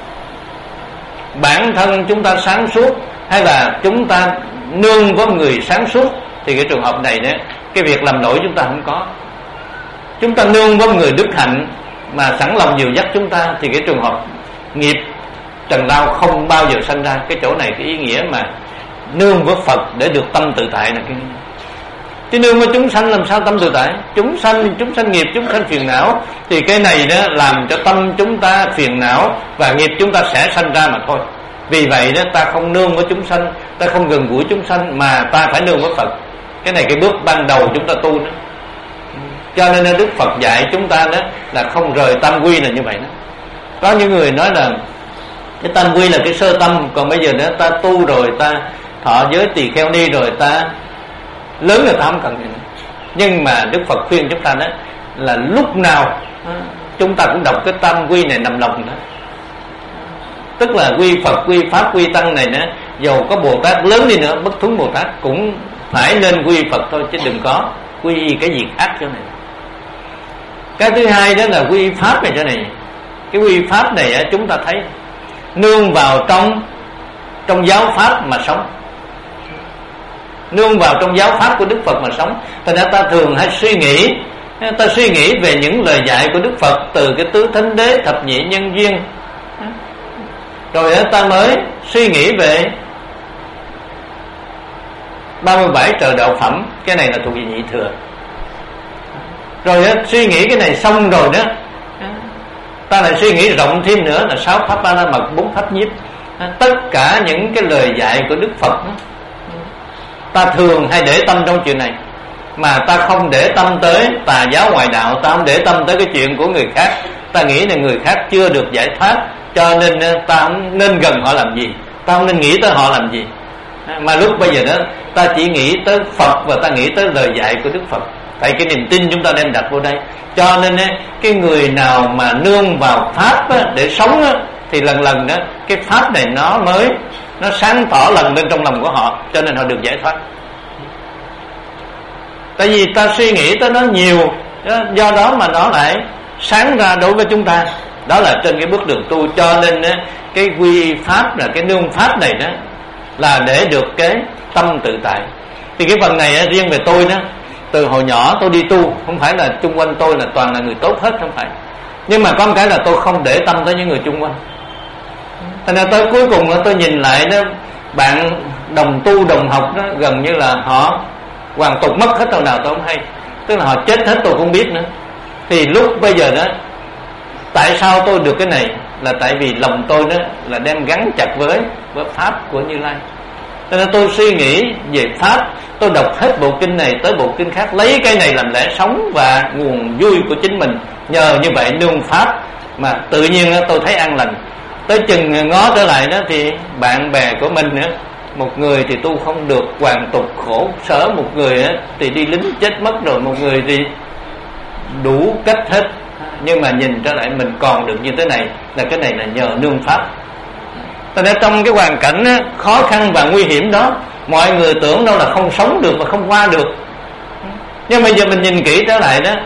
Bản thân chúng ta sáng suốt hay là chúng ta nương với người sáng suốt, thì cái trường hợp này đó, cái việc làm lỗi chúng ta không có. Chúng ta nương với người đức hạnh mà sẵn lòng dìu dắt chúng ta, thì cái trường hợp nghiệp trần lao không bao giờ sanh ra. Cái chỗ này cái ý nghĩa mà nương với Phật để được tâm tự tại là cái chứ nương với chúng sanh làm sao tâm tự tại? Chúng sanh chúng sanh nghiệp, chúng sanh phiền não, thì cái này đó làm cho tâm chúng ta phiền não và nghiệp chúng ta sẽ sanh ra mà thôi. Vì vậy đó ta không nương với chúng sanh, ta không gần gũi chúng sanh, mà ta phải nương với Phật. Cái này cái bước ban đầu chúng ta tu đó. Cho nên Đức Phật dạy chúng ta đó là không rời tam quy là như vậy đó. Có những người nói là cái tam quy là cái sơ tâm, còn bây giờ nữa ta tu rồi, ta thọ giới tỳ kheo ni rồi, ta lớn rồi ta không cần gì nữa. Nhưng mà Đức Phật khuyên chúng ta đó là lúc nào chúng ta cũng đọc cái tam quy này nằm lòng đó. Tức là quy Phật, quy Pháp, quy Tăng này nữa, dầu có Bồ Tát lớn đi nữa, Bất Thuấn Bồ Tát cũng phải nên quy Phật thôi, chứ đừng có quy y cái gì khác chỗ này. Cái thứ hai đó là quy Pháp này chỗ này. Cái quy Pháp này chúng ta thấy nương vào trong trong giáo Pháp mà sống, nương vào trong giáo Pháp của Đức Phật mà sống. Thành ra ta thường hay suy nghĩ, ta suy nghĩ về những lời dạy của Đức Phật từ cái tứ thánh đế, thập nhị nhân duyên, rồi ta mới suy nghĩ về ba mươi bảy trời đạo phẩm. Cái này là thuộc về nhị thừa. Rồi suy nghĩ cái này xong rồi đó, ta lại suy nghĩ rộng thêm nữa là sáu pháp ba la mật, bốn pháp nhiếp. Tất cả những cái lời dạy của Đức Phật đó, ta thường hay để tâm trong chuyện này, mà ta không để tâm tới tà giáo ngoại đạo, ta không để tâm tới cái chuyện của người khác. Ta nghĩ là người khác chưa được giải thoát, cho nên ta không nên gần họ làm gì, ta không nên nghĩ tới họ làm gì. Mà lúc bây giờ đó ta chỉ nghĩ tới Phật và ta nghĩ tới lời dạy của Đức Phật. Tại cái niềm tin chúng ta đem đặt vô đây. Cho nên cái người nào mà nương vào Pháp để sống thì lần lần đó cái Pháp này nó mới nó sáng tỏ lần lên trong lòng của họ, cho nên họ được giải thoát. Tại vì ta suy nghĩ tới nó nhiều, do đó mà nó lại sáng ra đối với chúng ta. Đó là trên cái bước đường tu. Cho nên cái quy Pháp là cái nương Pháp này đó là để được cái tâm tự tại. Thì cái phần này riêng về tôi đó, từ hồi nhỏ tôi đi tu, không phải là chung quanh tôi là toàn là người tốt hết, không phải. Nhưng mà có một cái là tôi không để tâm tới những người chung quanh. Thành ra tới cuối cùng tôi nhìn lại đó, bạn đồng tu đồng học đó, gần như là họ hoàn tục mất hết, đâu nào tôi không hay. Tức là họ chết hết tôi không biết nữa. Thì lúc bây giờ đó, tại sao tôi được cái này? Là tại vì lòng tôi đó là đem gắn chặt với với Pháp của Như Lai. Cho nên tôi suy nghĩ về Pháp, tôi đọc hết bộ kinh này tới bộ kinh khác, lấy cái này làm lẽ sống và nguồn vui của chính mình. Nhờ như vậy nương Pháp mà tự nhiên tôi thấy an lành. Tới chừng ngó trở lại đó thì bạn bè của mình nữa, một người thì tu không được, hoàn tục khổ sở, một người thì đi lính chết mất rồi, một người thì đủ cách hết. Nhưng mà nhìn trở lại mình còn được như thế này, là cái này là nhờ nương Pháp. Cho nên trong cái hoàn cảnh khó khăn và nguy hiểm đó, mọi người tưởng đâu là không sống được và không qua được. Nhưng bây giờ mình nhìn kỹ trở lại đó,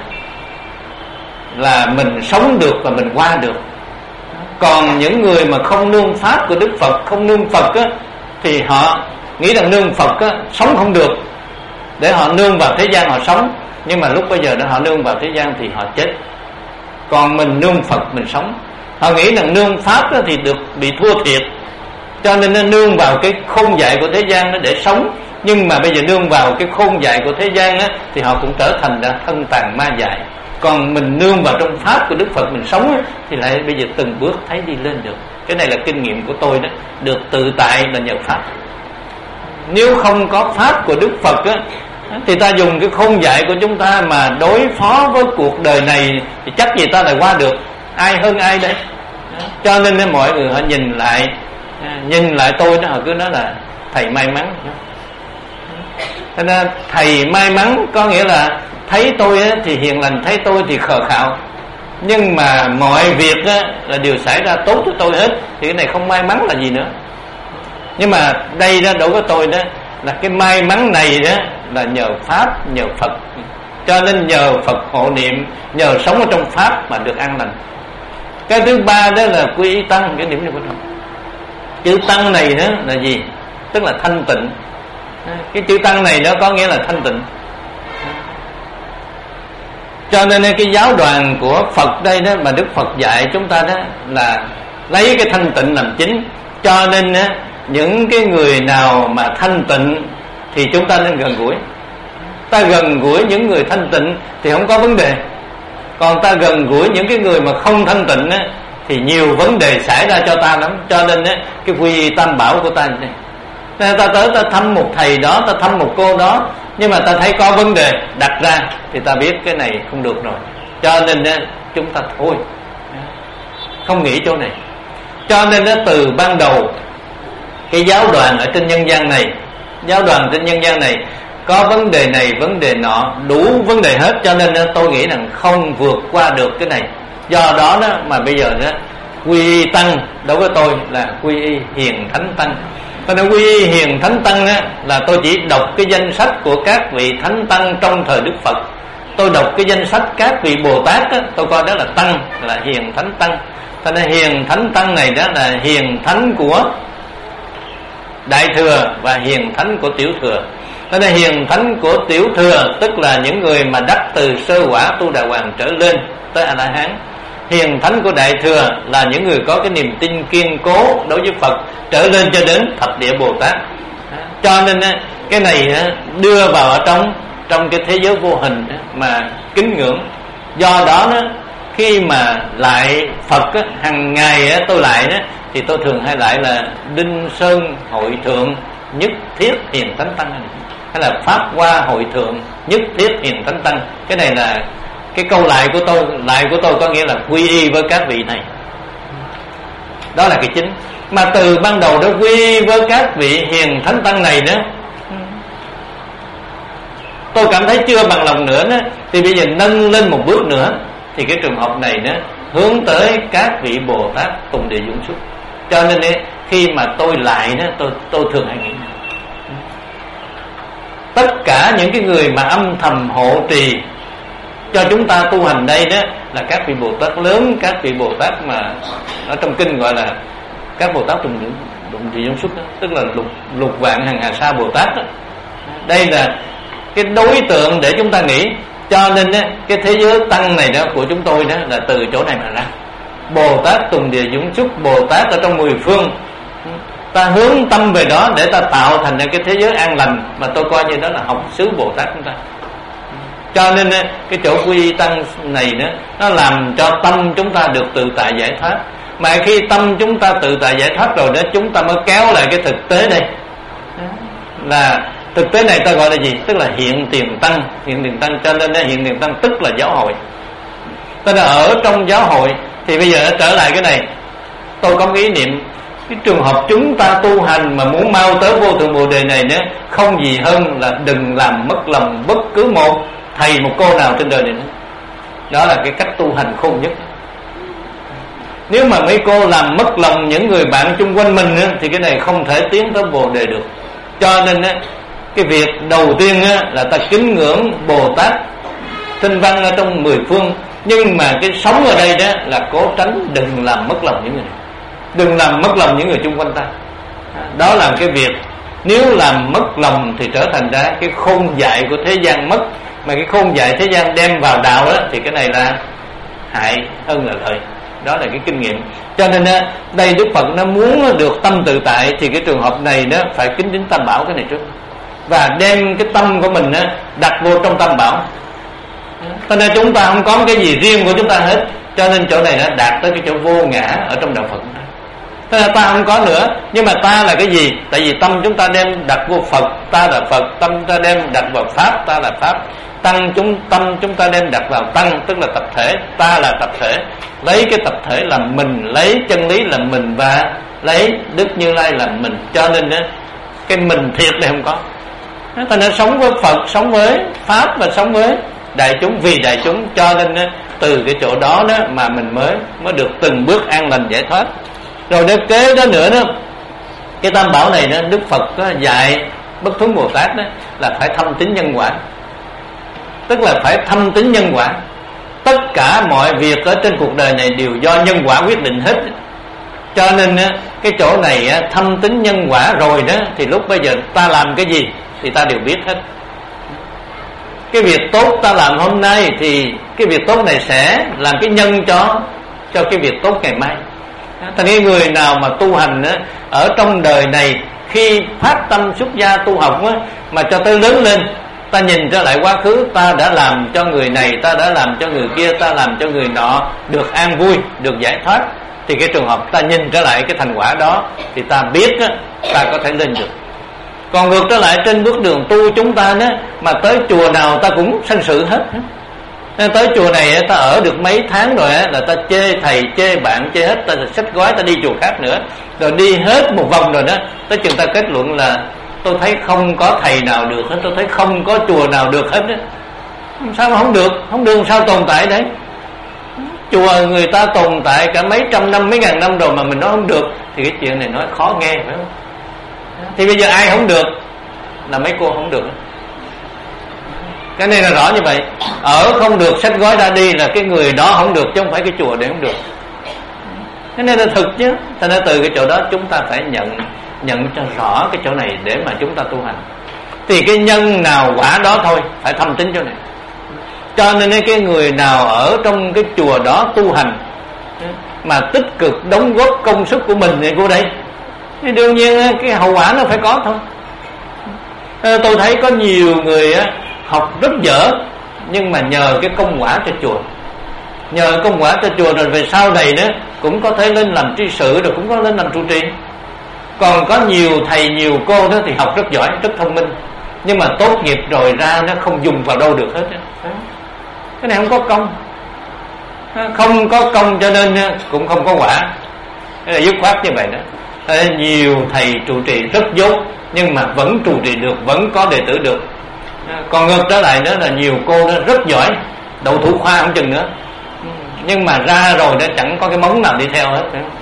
là mình sống được và mình qua được. Còn những người mà không nương Pháp của Đức Phật, không nương Phật á, thì họ nghĩ rằng nương Phật á, sống không được, để họ nương vào thế gian họ sống. Nhưng mà lúc bây giờ đó họ nương vào thế gian thì họ chết. Còn mình nương Phật mình sống. Họ nghĩ rằng nương Pháp đó thì được bị thua thiệt, cho nên nó nương vào cái khôn dại của thế gian đó để sống. Nhưng mà bây giờ nương vào cái khôn dại của thế gian á, thì họ cũng trở thành ra thân tàn ma dại. Còn mình nương vào trong Pháp của Đức Phật mình sống á, thì lại bây giờ từng bước thấy đi lên được. Cái này là kinh nghiệm của tôi đó. Được tự tại là nhờ Pháp. Nếu không có Pháp của Đức Phật á, thì ta dùng cái khôn dại của chúng ta mà đối phó với cuộc đời này thì chắc gì ta lại qua được. Ai hơn ai đấy. Cho nên mọi người họ nhìn lại, nhìn lại tôi đó, họ cứ nói là thầy may mắn. Cho nên thầy may mắn có nghĩa là thấy tôi á, thì hiền lành, thấy tôi thì khờ khạo, nhưng mà mọi việc á, là đều xảy ra tốt cho tôi hết. Thì cái này không may mắn là gì nữa. Nhưng mà đây đó đối với tôi đó là cái may mắn này đó là nhờ Pháp, nhờ Phật. Cho nên nhờ Phật hộ niệm, nhờ sống ở trong Pháp mà được an lành. Cái thứ ba đó là quy y tăng. Cái điểm này quan trọng. Chữ tăng này đó là gì? Tức là thanh tịnh. Cái chữ tăng này nó có nghĩa là thanh tịnh. Cho nên cái giáo đoàn của Phật đây đó mà Đức Phật dạy chúng ta đó là lấy cái thanh tịnh làm chính. Cho nên á, những cái người nào mà thanh tịnh thì chúng ta nên gần gũi. Ta gần gũi những người thanh tịnh thì không có vấn đề. Còn ta gần gũi những cái người mà không thanh tịnh á, thì nhiều vấn đề xảy ra cho ta lắm. Cho nên á, cái quy y tam bảo của ta này, ta tới ta thăm một thầy đó, ta thăm một cô đó, nhưng mà ta thấy có vấn đề đặt ra thì ta biết cái này không được rồi. Cho nên á, chúng ta thôi, không nghĩ chỗ này. Cho nên á, từ ban đầu cái giáo đoàn ở trên nhân gian này, giáo đoàn trên nhân gian này có vấn đề này vấn đề nọ, đủ vấn đề hết. Cho nên tôi nghĩ rằng không vượt qua được cái này. Do đó đó mà bây giờ đó, quy y tăng đối với tôi là quy y hiền thánh tăng. Tôi nói quy y hiền thánh tăng á, là tôi chỉ đọc cái danh sách của các vị thánh tăng trong thời Đức Phật. Tôi đọc cái danh sách các vị Bồ Tát á, tôi coi đó là tăng, là hiền thánh tăng. Cho nên hiền thánh tăng này đó là hiền thánh của Đại Thừa và hiền thánh của Tiểu Thừa. Cho nên hiền thánh của Tiểu Thừa tức là những người mà đắc từ sơ quả tu đà hoàng trở lên tới A La Hán. Hiền thánh của Đại Thừa là những người có cái niềm tin kiên cố đối với Phật trở lên cho đến thập địa Bồ Tát. Cho nên cái này đưa vào ở trong trong cái thế giới vô hình mà kính ngưỡng. Do đó khi mà lại Phật hàng ngày tôi lại đó, thì tôi thường hay lại là Đinh Sơn Hội Thượng Nhất Thiết Hiền Thánh Tăng, hay là Pháp Hoa Hội Thượng Nhất Thiết Hiền Thánh Tăng. Cái này là cái câu lại của tôi. Lại của tôi có nghĩa là quy y với các vị này. Đó là cái chính. Mà từ ban đầu đó quy y với các vị hiền thánh tăng này nữa, tôi cảm thấy chưa bằng lòng nữa đó, thì bây giờ nâng lên một bước nữa. Thì cái trường hợp này đó hướng tới các vị Bồ Tát Tùng Địa Dũng Xuất. Cho nên ấy, khi mà tôi lại đó, tôi tôi thường hay nghĩ tất cả những cái người mà âm thầm hộ trì cho chúng ta tu hành đây đó là các vị Bồ Tát lớn, các vị Bồ Tát mà ở trong kinh gọi là các Bồ Tát Tùng Địa Dũng Xuất, tức là lục lục vạn hằng hà sa Bồ Tát đó. Đây là cái đối tượng để chúng ta nghĩ. Cho nên á, cái thế giới tăng này đó của chúng tôi đó là từ chỗ này mà ra. Bồ Tát Tùng Địa Dũng Xuất, Bồ Tát ở trong mười phương, ta hướng tâm về đó để ta tạo thành cái thế giới an lành, mà tôi coi như đó là học xứ Bồ Tát chúng ta. Cho nên á, cái chỗ quy tăng này đó, nó làm cho tâm chúng ta được tự tại giải thoát. Mà khi tâm chúng ta tự tại giải thoát rồi đó, chúng ta mới kéo lại cái thực tế đây. Là thực tế này ta gọi là gì? Tức là hiện tiền tăng. Hiện tiền tăng. Cho nên hiện tiền tăng tức là giáo hội. Tức là ở trong giáo hội. Thì bây giờ trở lại cái này, tôi có ý niệm cái trường hợp chúng ta tu hành mà muốn mau tới vô thượng Bồ Đề này nữa, không gì hơn là đừng làm mất lòng bất cứ một thầy một cô nào trên đời này nữa. Đó là cái cách tu hành khôn nhất. Nếu mà mấy cô làm mất lòng những người bạn chung quanh mình nữa, thì cái này không thể tiến tới Bồ Đề được. Cho nên cái việc đầu tiên là ta kính ngưỡng Bồ Tát Tinh Văn ở trong mười phương. Nhưng mà cái sống ở đây đó là cố tránh đừng làm mất lòng những người này, đừng làm mất lòng những người chung quanh ta. Đó là cái việc nếu làm mất lòng thì trở thành ra cái khôn dại của thế gian mất. Mà cái khôn dại thế gian đem vào đạo đó, thì cái này là hại hơn là lợi. Đó là cái kinh nghiệm. Cho nên đây Đức Phật nó muốn được tâm tự tại, thì cái trường hợp này đó phải kính đến Tam Bảo cái này trước, và đem cái tâm của mình đặt vô trong Tam Bảo. Cho nên chúng ta không có cái gì riêng của chúng ta hết. Cho nên chỗ này nó đạt tới cái chỗ vô ngã ở trong đạo Phật. Thế là ta không có nữa. Nhưng mà ta là cái gì? Tại vì tâm chúng ta đem đặt vô Phật, ta là Phật. Tâm ta đem đặt vào Pháp, ta là Pháp. Tăng chúng tâm chúng ta đem đặt vào Tăng, tức là tập thể. Ta là tập thể. Lấy cái tập thể làm mình, lấy chân lý làm mình, và lấy Đức Như Lai làm mình. Cho nên đó, cái mình thiệt này không có. Ta nên sống với Phật, sống với Pháp và sống với đại chúng, vì đại chúng. Cho nên từ cái chỗ đó đó mà mình mới mới được từng bước an lành giải thoát. Rồi đến kế đó nữa đó, cái Tam Bảo này đó, Đức Phật có dạy Bất Thuấn Bồ Tát đó là phải thâm tín nhân quả. Tức là phải thâm tín nhân quả. Tất cả mọi việc ở trên cuộc đời này đều do nhân quả quyết định hết. Cho nên cái chỗ này thâm tín nhân quả rồi đó, thì lúc bây giờ ta làm cái gì thì ta đều biết hết. Cái việc tốt ta làm hôm nay thì cái việc tốt này sẽ làm cái nhân cho cho cái việc tốt ngày mai. Thành cái người nào mà tu hành á, ở trong đời này khi phát tâm xuất gia tu học á, mà cho tới lớn lên, ta nhìn trở lại quá khứ, ta đã làm cho người này, ta đã làm cho người kia, ta làm cho người nọ được an vui, được giải thoát, thì cái trường hợp ta nhìn trở lại cái thành quả đó thì ta biết á, ta có thể lên được. Còn ngược trở lại trên bước đường tu chúng ta đó, mà tới chùa nào ta cũng sanh sự hết. Nên tới chùa này ta ở được mấy tháng rồi là ta chê thầy, chê bạn, chê hết, ta xách gói ta đi chùa khác nữa. Rồi đi hết một vòng rồi đó, tới chừng ta kết luận là tôi thấy không có thầy nào được hết, tôi thấy không có chùa nào được hết đó. Sao mà không được? Không được sao tồn tại đấy? Chùa người ta tồn tại cả mấy trăm năm, mấy ngàn năm rồi mà mình nói không được, thì cái chuyện này nói khó nghe, phải không? Thì bây giờ ai không được? Là mấy cô không được. Cái này là rõ như vậy. Ở không được xách gói ra đi là cái người đó không được, chứ không phải cái chùa để không được. Cái này là thực chứ. Thành ra từ cái chỗ đó chúng ta phải nhận nhận cho rõ cái chỗ này để mà chúng ta tu hành. Thì cái nhân nào quả đó thôi, phải thâm tín chỗ này. Cho nên cái người nào ở trong cái chùa đó tu hành mà tích cực đóng góp công sức của mình thì cô đây, thì đương nhiên cái hậu quả nó phải có thôi. Tôi thấy có nhiều người học rất dở, nhưng mà nhờ cái công quả cho chùa, nhờ công quả cho chùa rồi về sau này nữa cũng có thể lên làm tri sự, rồi cũng có lên làm trụ trì. Còn có nhiều thầy nhiều cô đó thì học rất giỏi, rất thông minh, nhưng mà tốt nghiệp rồi ra nó không dùng vào đâu được hết. Cái này không có công, không có công cho nên cũng không có quả. Cái là dứt khoát như vậy đó. Nhiều thầy trụ trì rất dốt, nhưng mà vẫn trụ trì được, vẫn có đệ tử được. Còn ngược trở lại đó là nhiều cô đó rất giỏi, đậu thủ khoa không chừng nữa, nhưng mà ra rồi nó chẳng có cái móng nào đi theo hết.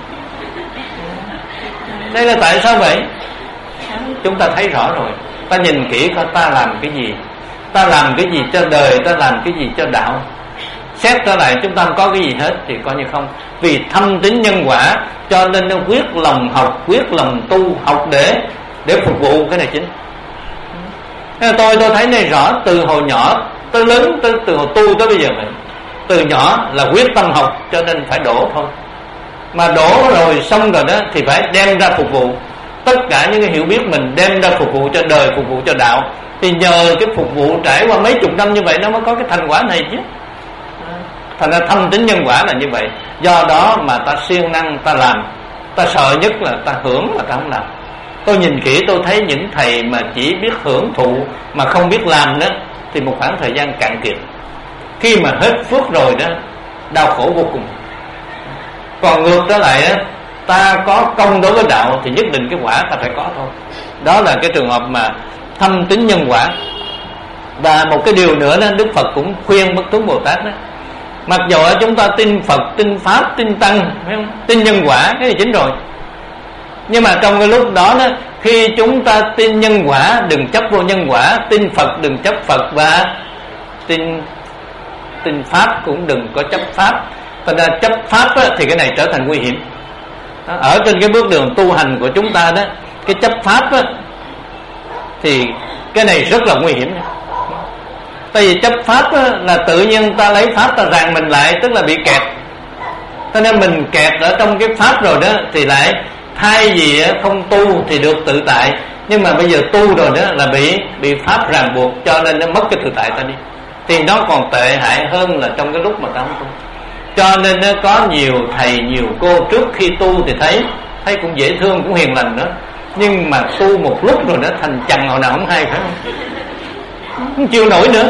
Đây là tại sao vậy? Chúng ta thấy rõ rồi. Ta nhìn kỹ coi ta làm cái gì, ta làm cái gì cho đời, ta làm cái gì cho đạo. Xét trở lại chúng ta không có cái gì hết thì coi như không. Vì thâm tín nhân quả cho nên nó quyết lòng học, quyết lòng tu, học để để phục vụ cái này chính. Tôi tôi thấy này rõ từ hồi nhỏ tới lớn, tới từ hồi tu tới bây giờ mình. Từ nhỏ là quyết tâm học cho nên phải đổ thôi. Mà đổ rồi xong rồi đó thì phải đem ra phục vụ. Tất cả những cái hiểu biết mình đem ra phục vụ cho đời, phục vụ cho đạo. Thì nhờ cái phục vụ trải qua mấy chục năm như vậy nó mới có cái thành quả này chứ. Thành ra thâm tín nhân quả là như vậy. Do đó mà ta siêng năng ta làm. Ta sợ nhất là ta hưởng mà ta không làm. Tôi nhìn kỹ tôi thấy những thầy mà chỉ biết hưởng thụ mà không biết làm đó, thì một khoảng thời gian cạn kiệt. Khi mà hết phước rồi đó, đau khổ vô cùng. Còn ngược trở lại đó, ta có công đối với đạo thì nhất định cái quả ta phải có thôi. Đó là cái trường hợp mà thâm tín nhân quả. Và một cái điều nữa đó, Đức Phật cũng khuyên Bất Tuấn Bồ Tát đó, mặc dù chúng ta tin Phật, tin Pháp, tin Tăng, phải không? Tin nhân quả, cái này chính rồi. Nhưng mà trong cái lúc đó đó, khi chúng ta tin nhân quả, đừng chấp vô nhân quả. Tin Phật đừng chấp Phật, và tin tin Pháp cũng đừng có chấp Pháp. Thành ra chấp Pháp đó, thì cái này trở thành nguy hiểm. Ở trên cái bước đường tu hành của chúng ta đó, cái chấp Pháp đó, thì cái này rất là nguy hiểm. Tại vì chấp Pháp đó, là tự nhiên ta lấy Pháp ta ràng mình lại, tức là bị kẹt. Cho nên mình kẹt ở trong cái Pháp rồi đó, thì lại thay vì không tu thì được tự tại, nhưng mà bây giờ tu rồi đó là bị bị Pháp ràng buộc, cho nên nó mất cái tự tại ta đi. Thì nó còn tệ hại hơn là trong cái lúc mà ta không tu. Cho nên nó có nhiều thầy nhiều cô trước khi tu thì thấy thấy cũng dễ thương, cũng hiền lành nữa, nhưng mà tu một lúc rồi nó thành chằn hồi nào không hay, phải không? Không chịu nổi nữa.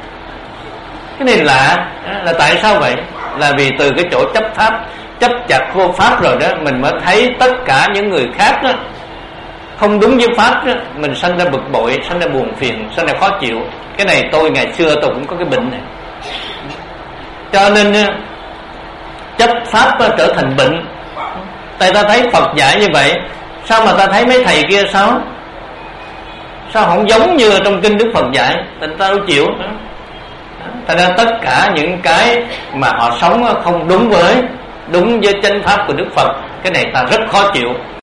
Cái này lạ là tại sao vậy? Là vì từ cái chỗ chấp Pháp, chấp chặt vô Pháp rồi đó, mình mới thấy tất cả những người khác đó không đúng với Pháp đó, mình sanh ra bực bội, sanh ra buồn phiền, sanh ra khó chịu. Cái này tôi ngày xưa tôi cũng có cái bệnh này. Cho nên chấp Pháp trở thành bệnh. Tại ta thấy Phật dạy như vậy, sao mà ta thấy mấy thầy kia sao Sao không giống như trong kinh Đức Phật dạy? Tại ta đâu chịu. Thành ra tất cả những cái mà họ sống không đúng với đúng với chánh pháp của Đức Phật, cái này ta rất khó chịu.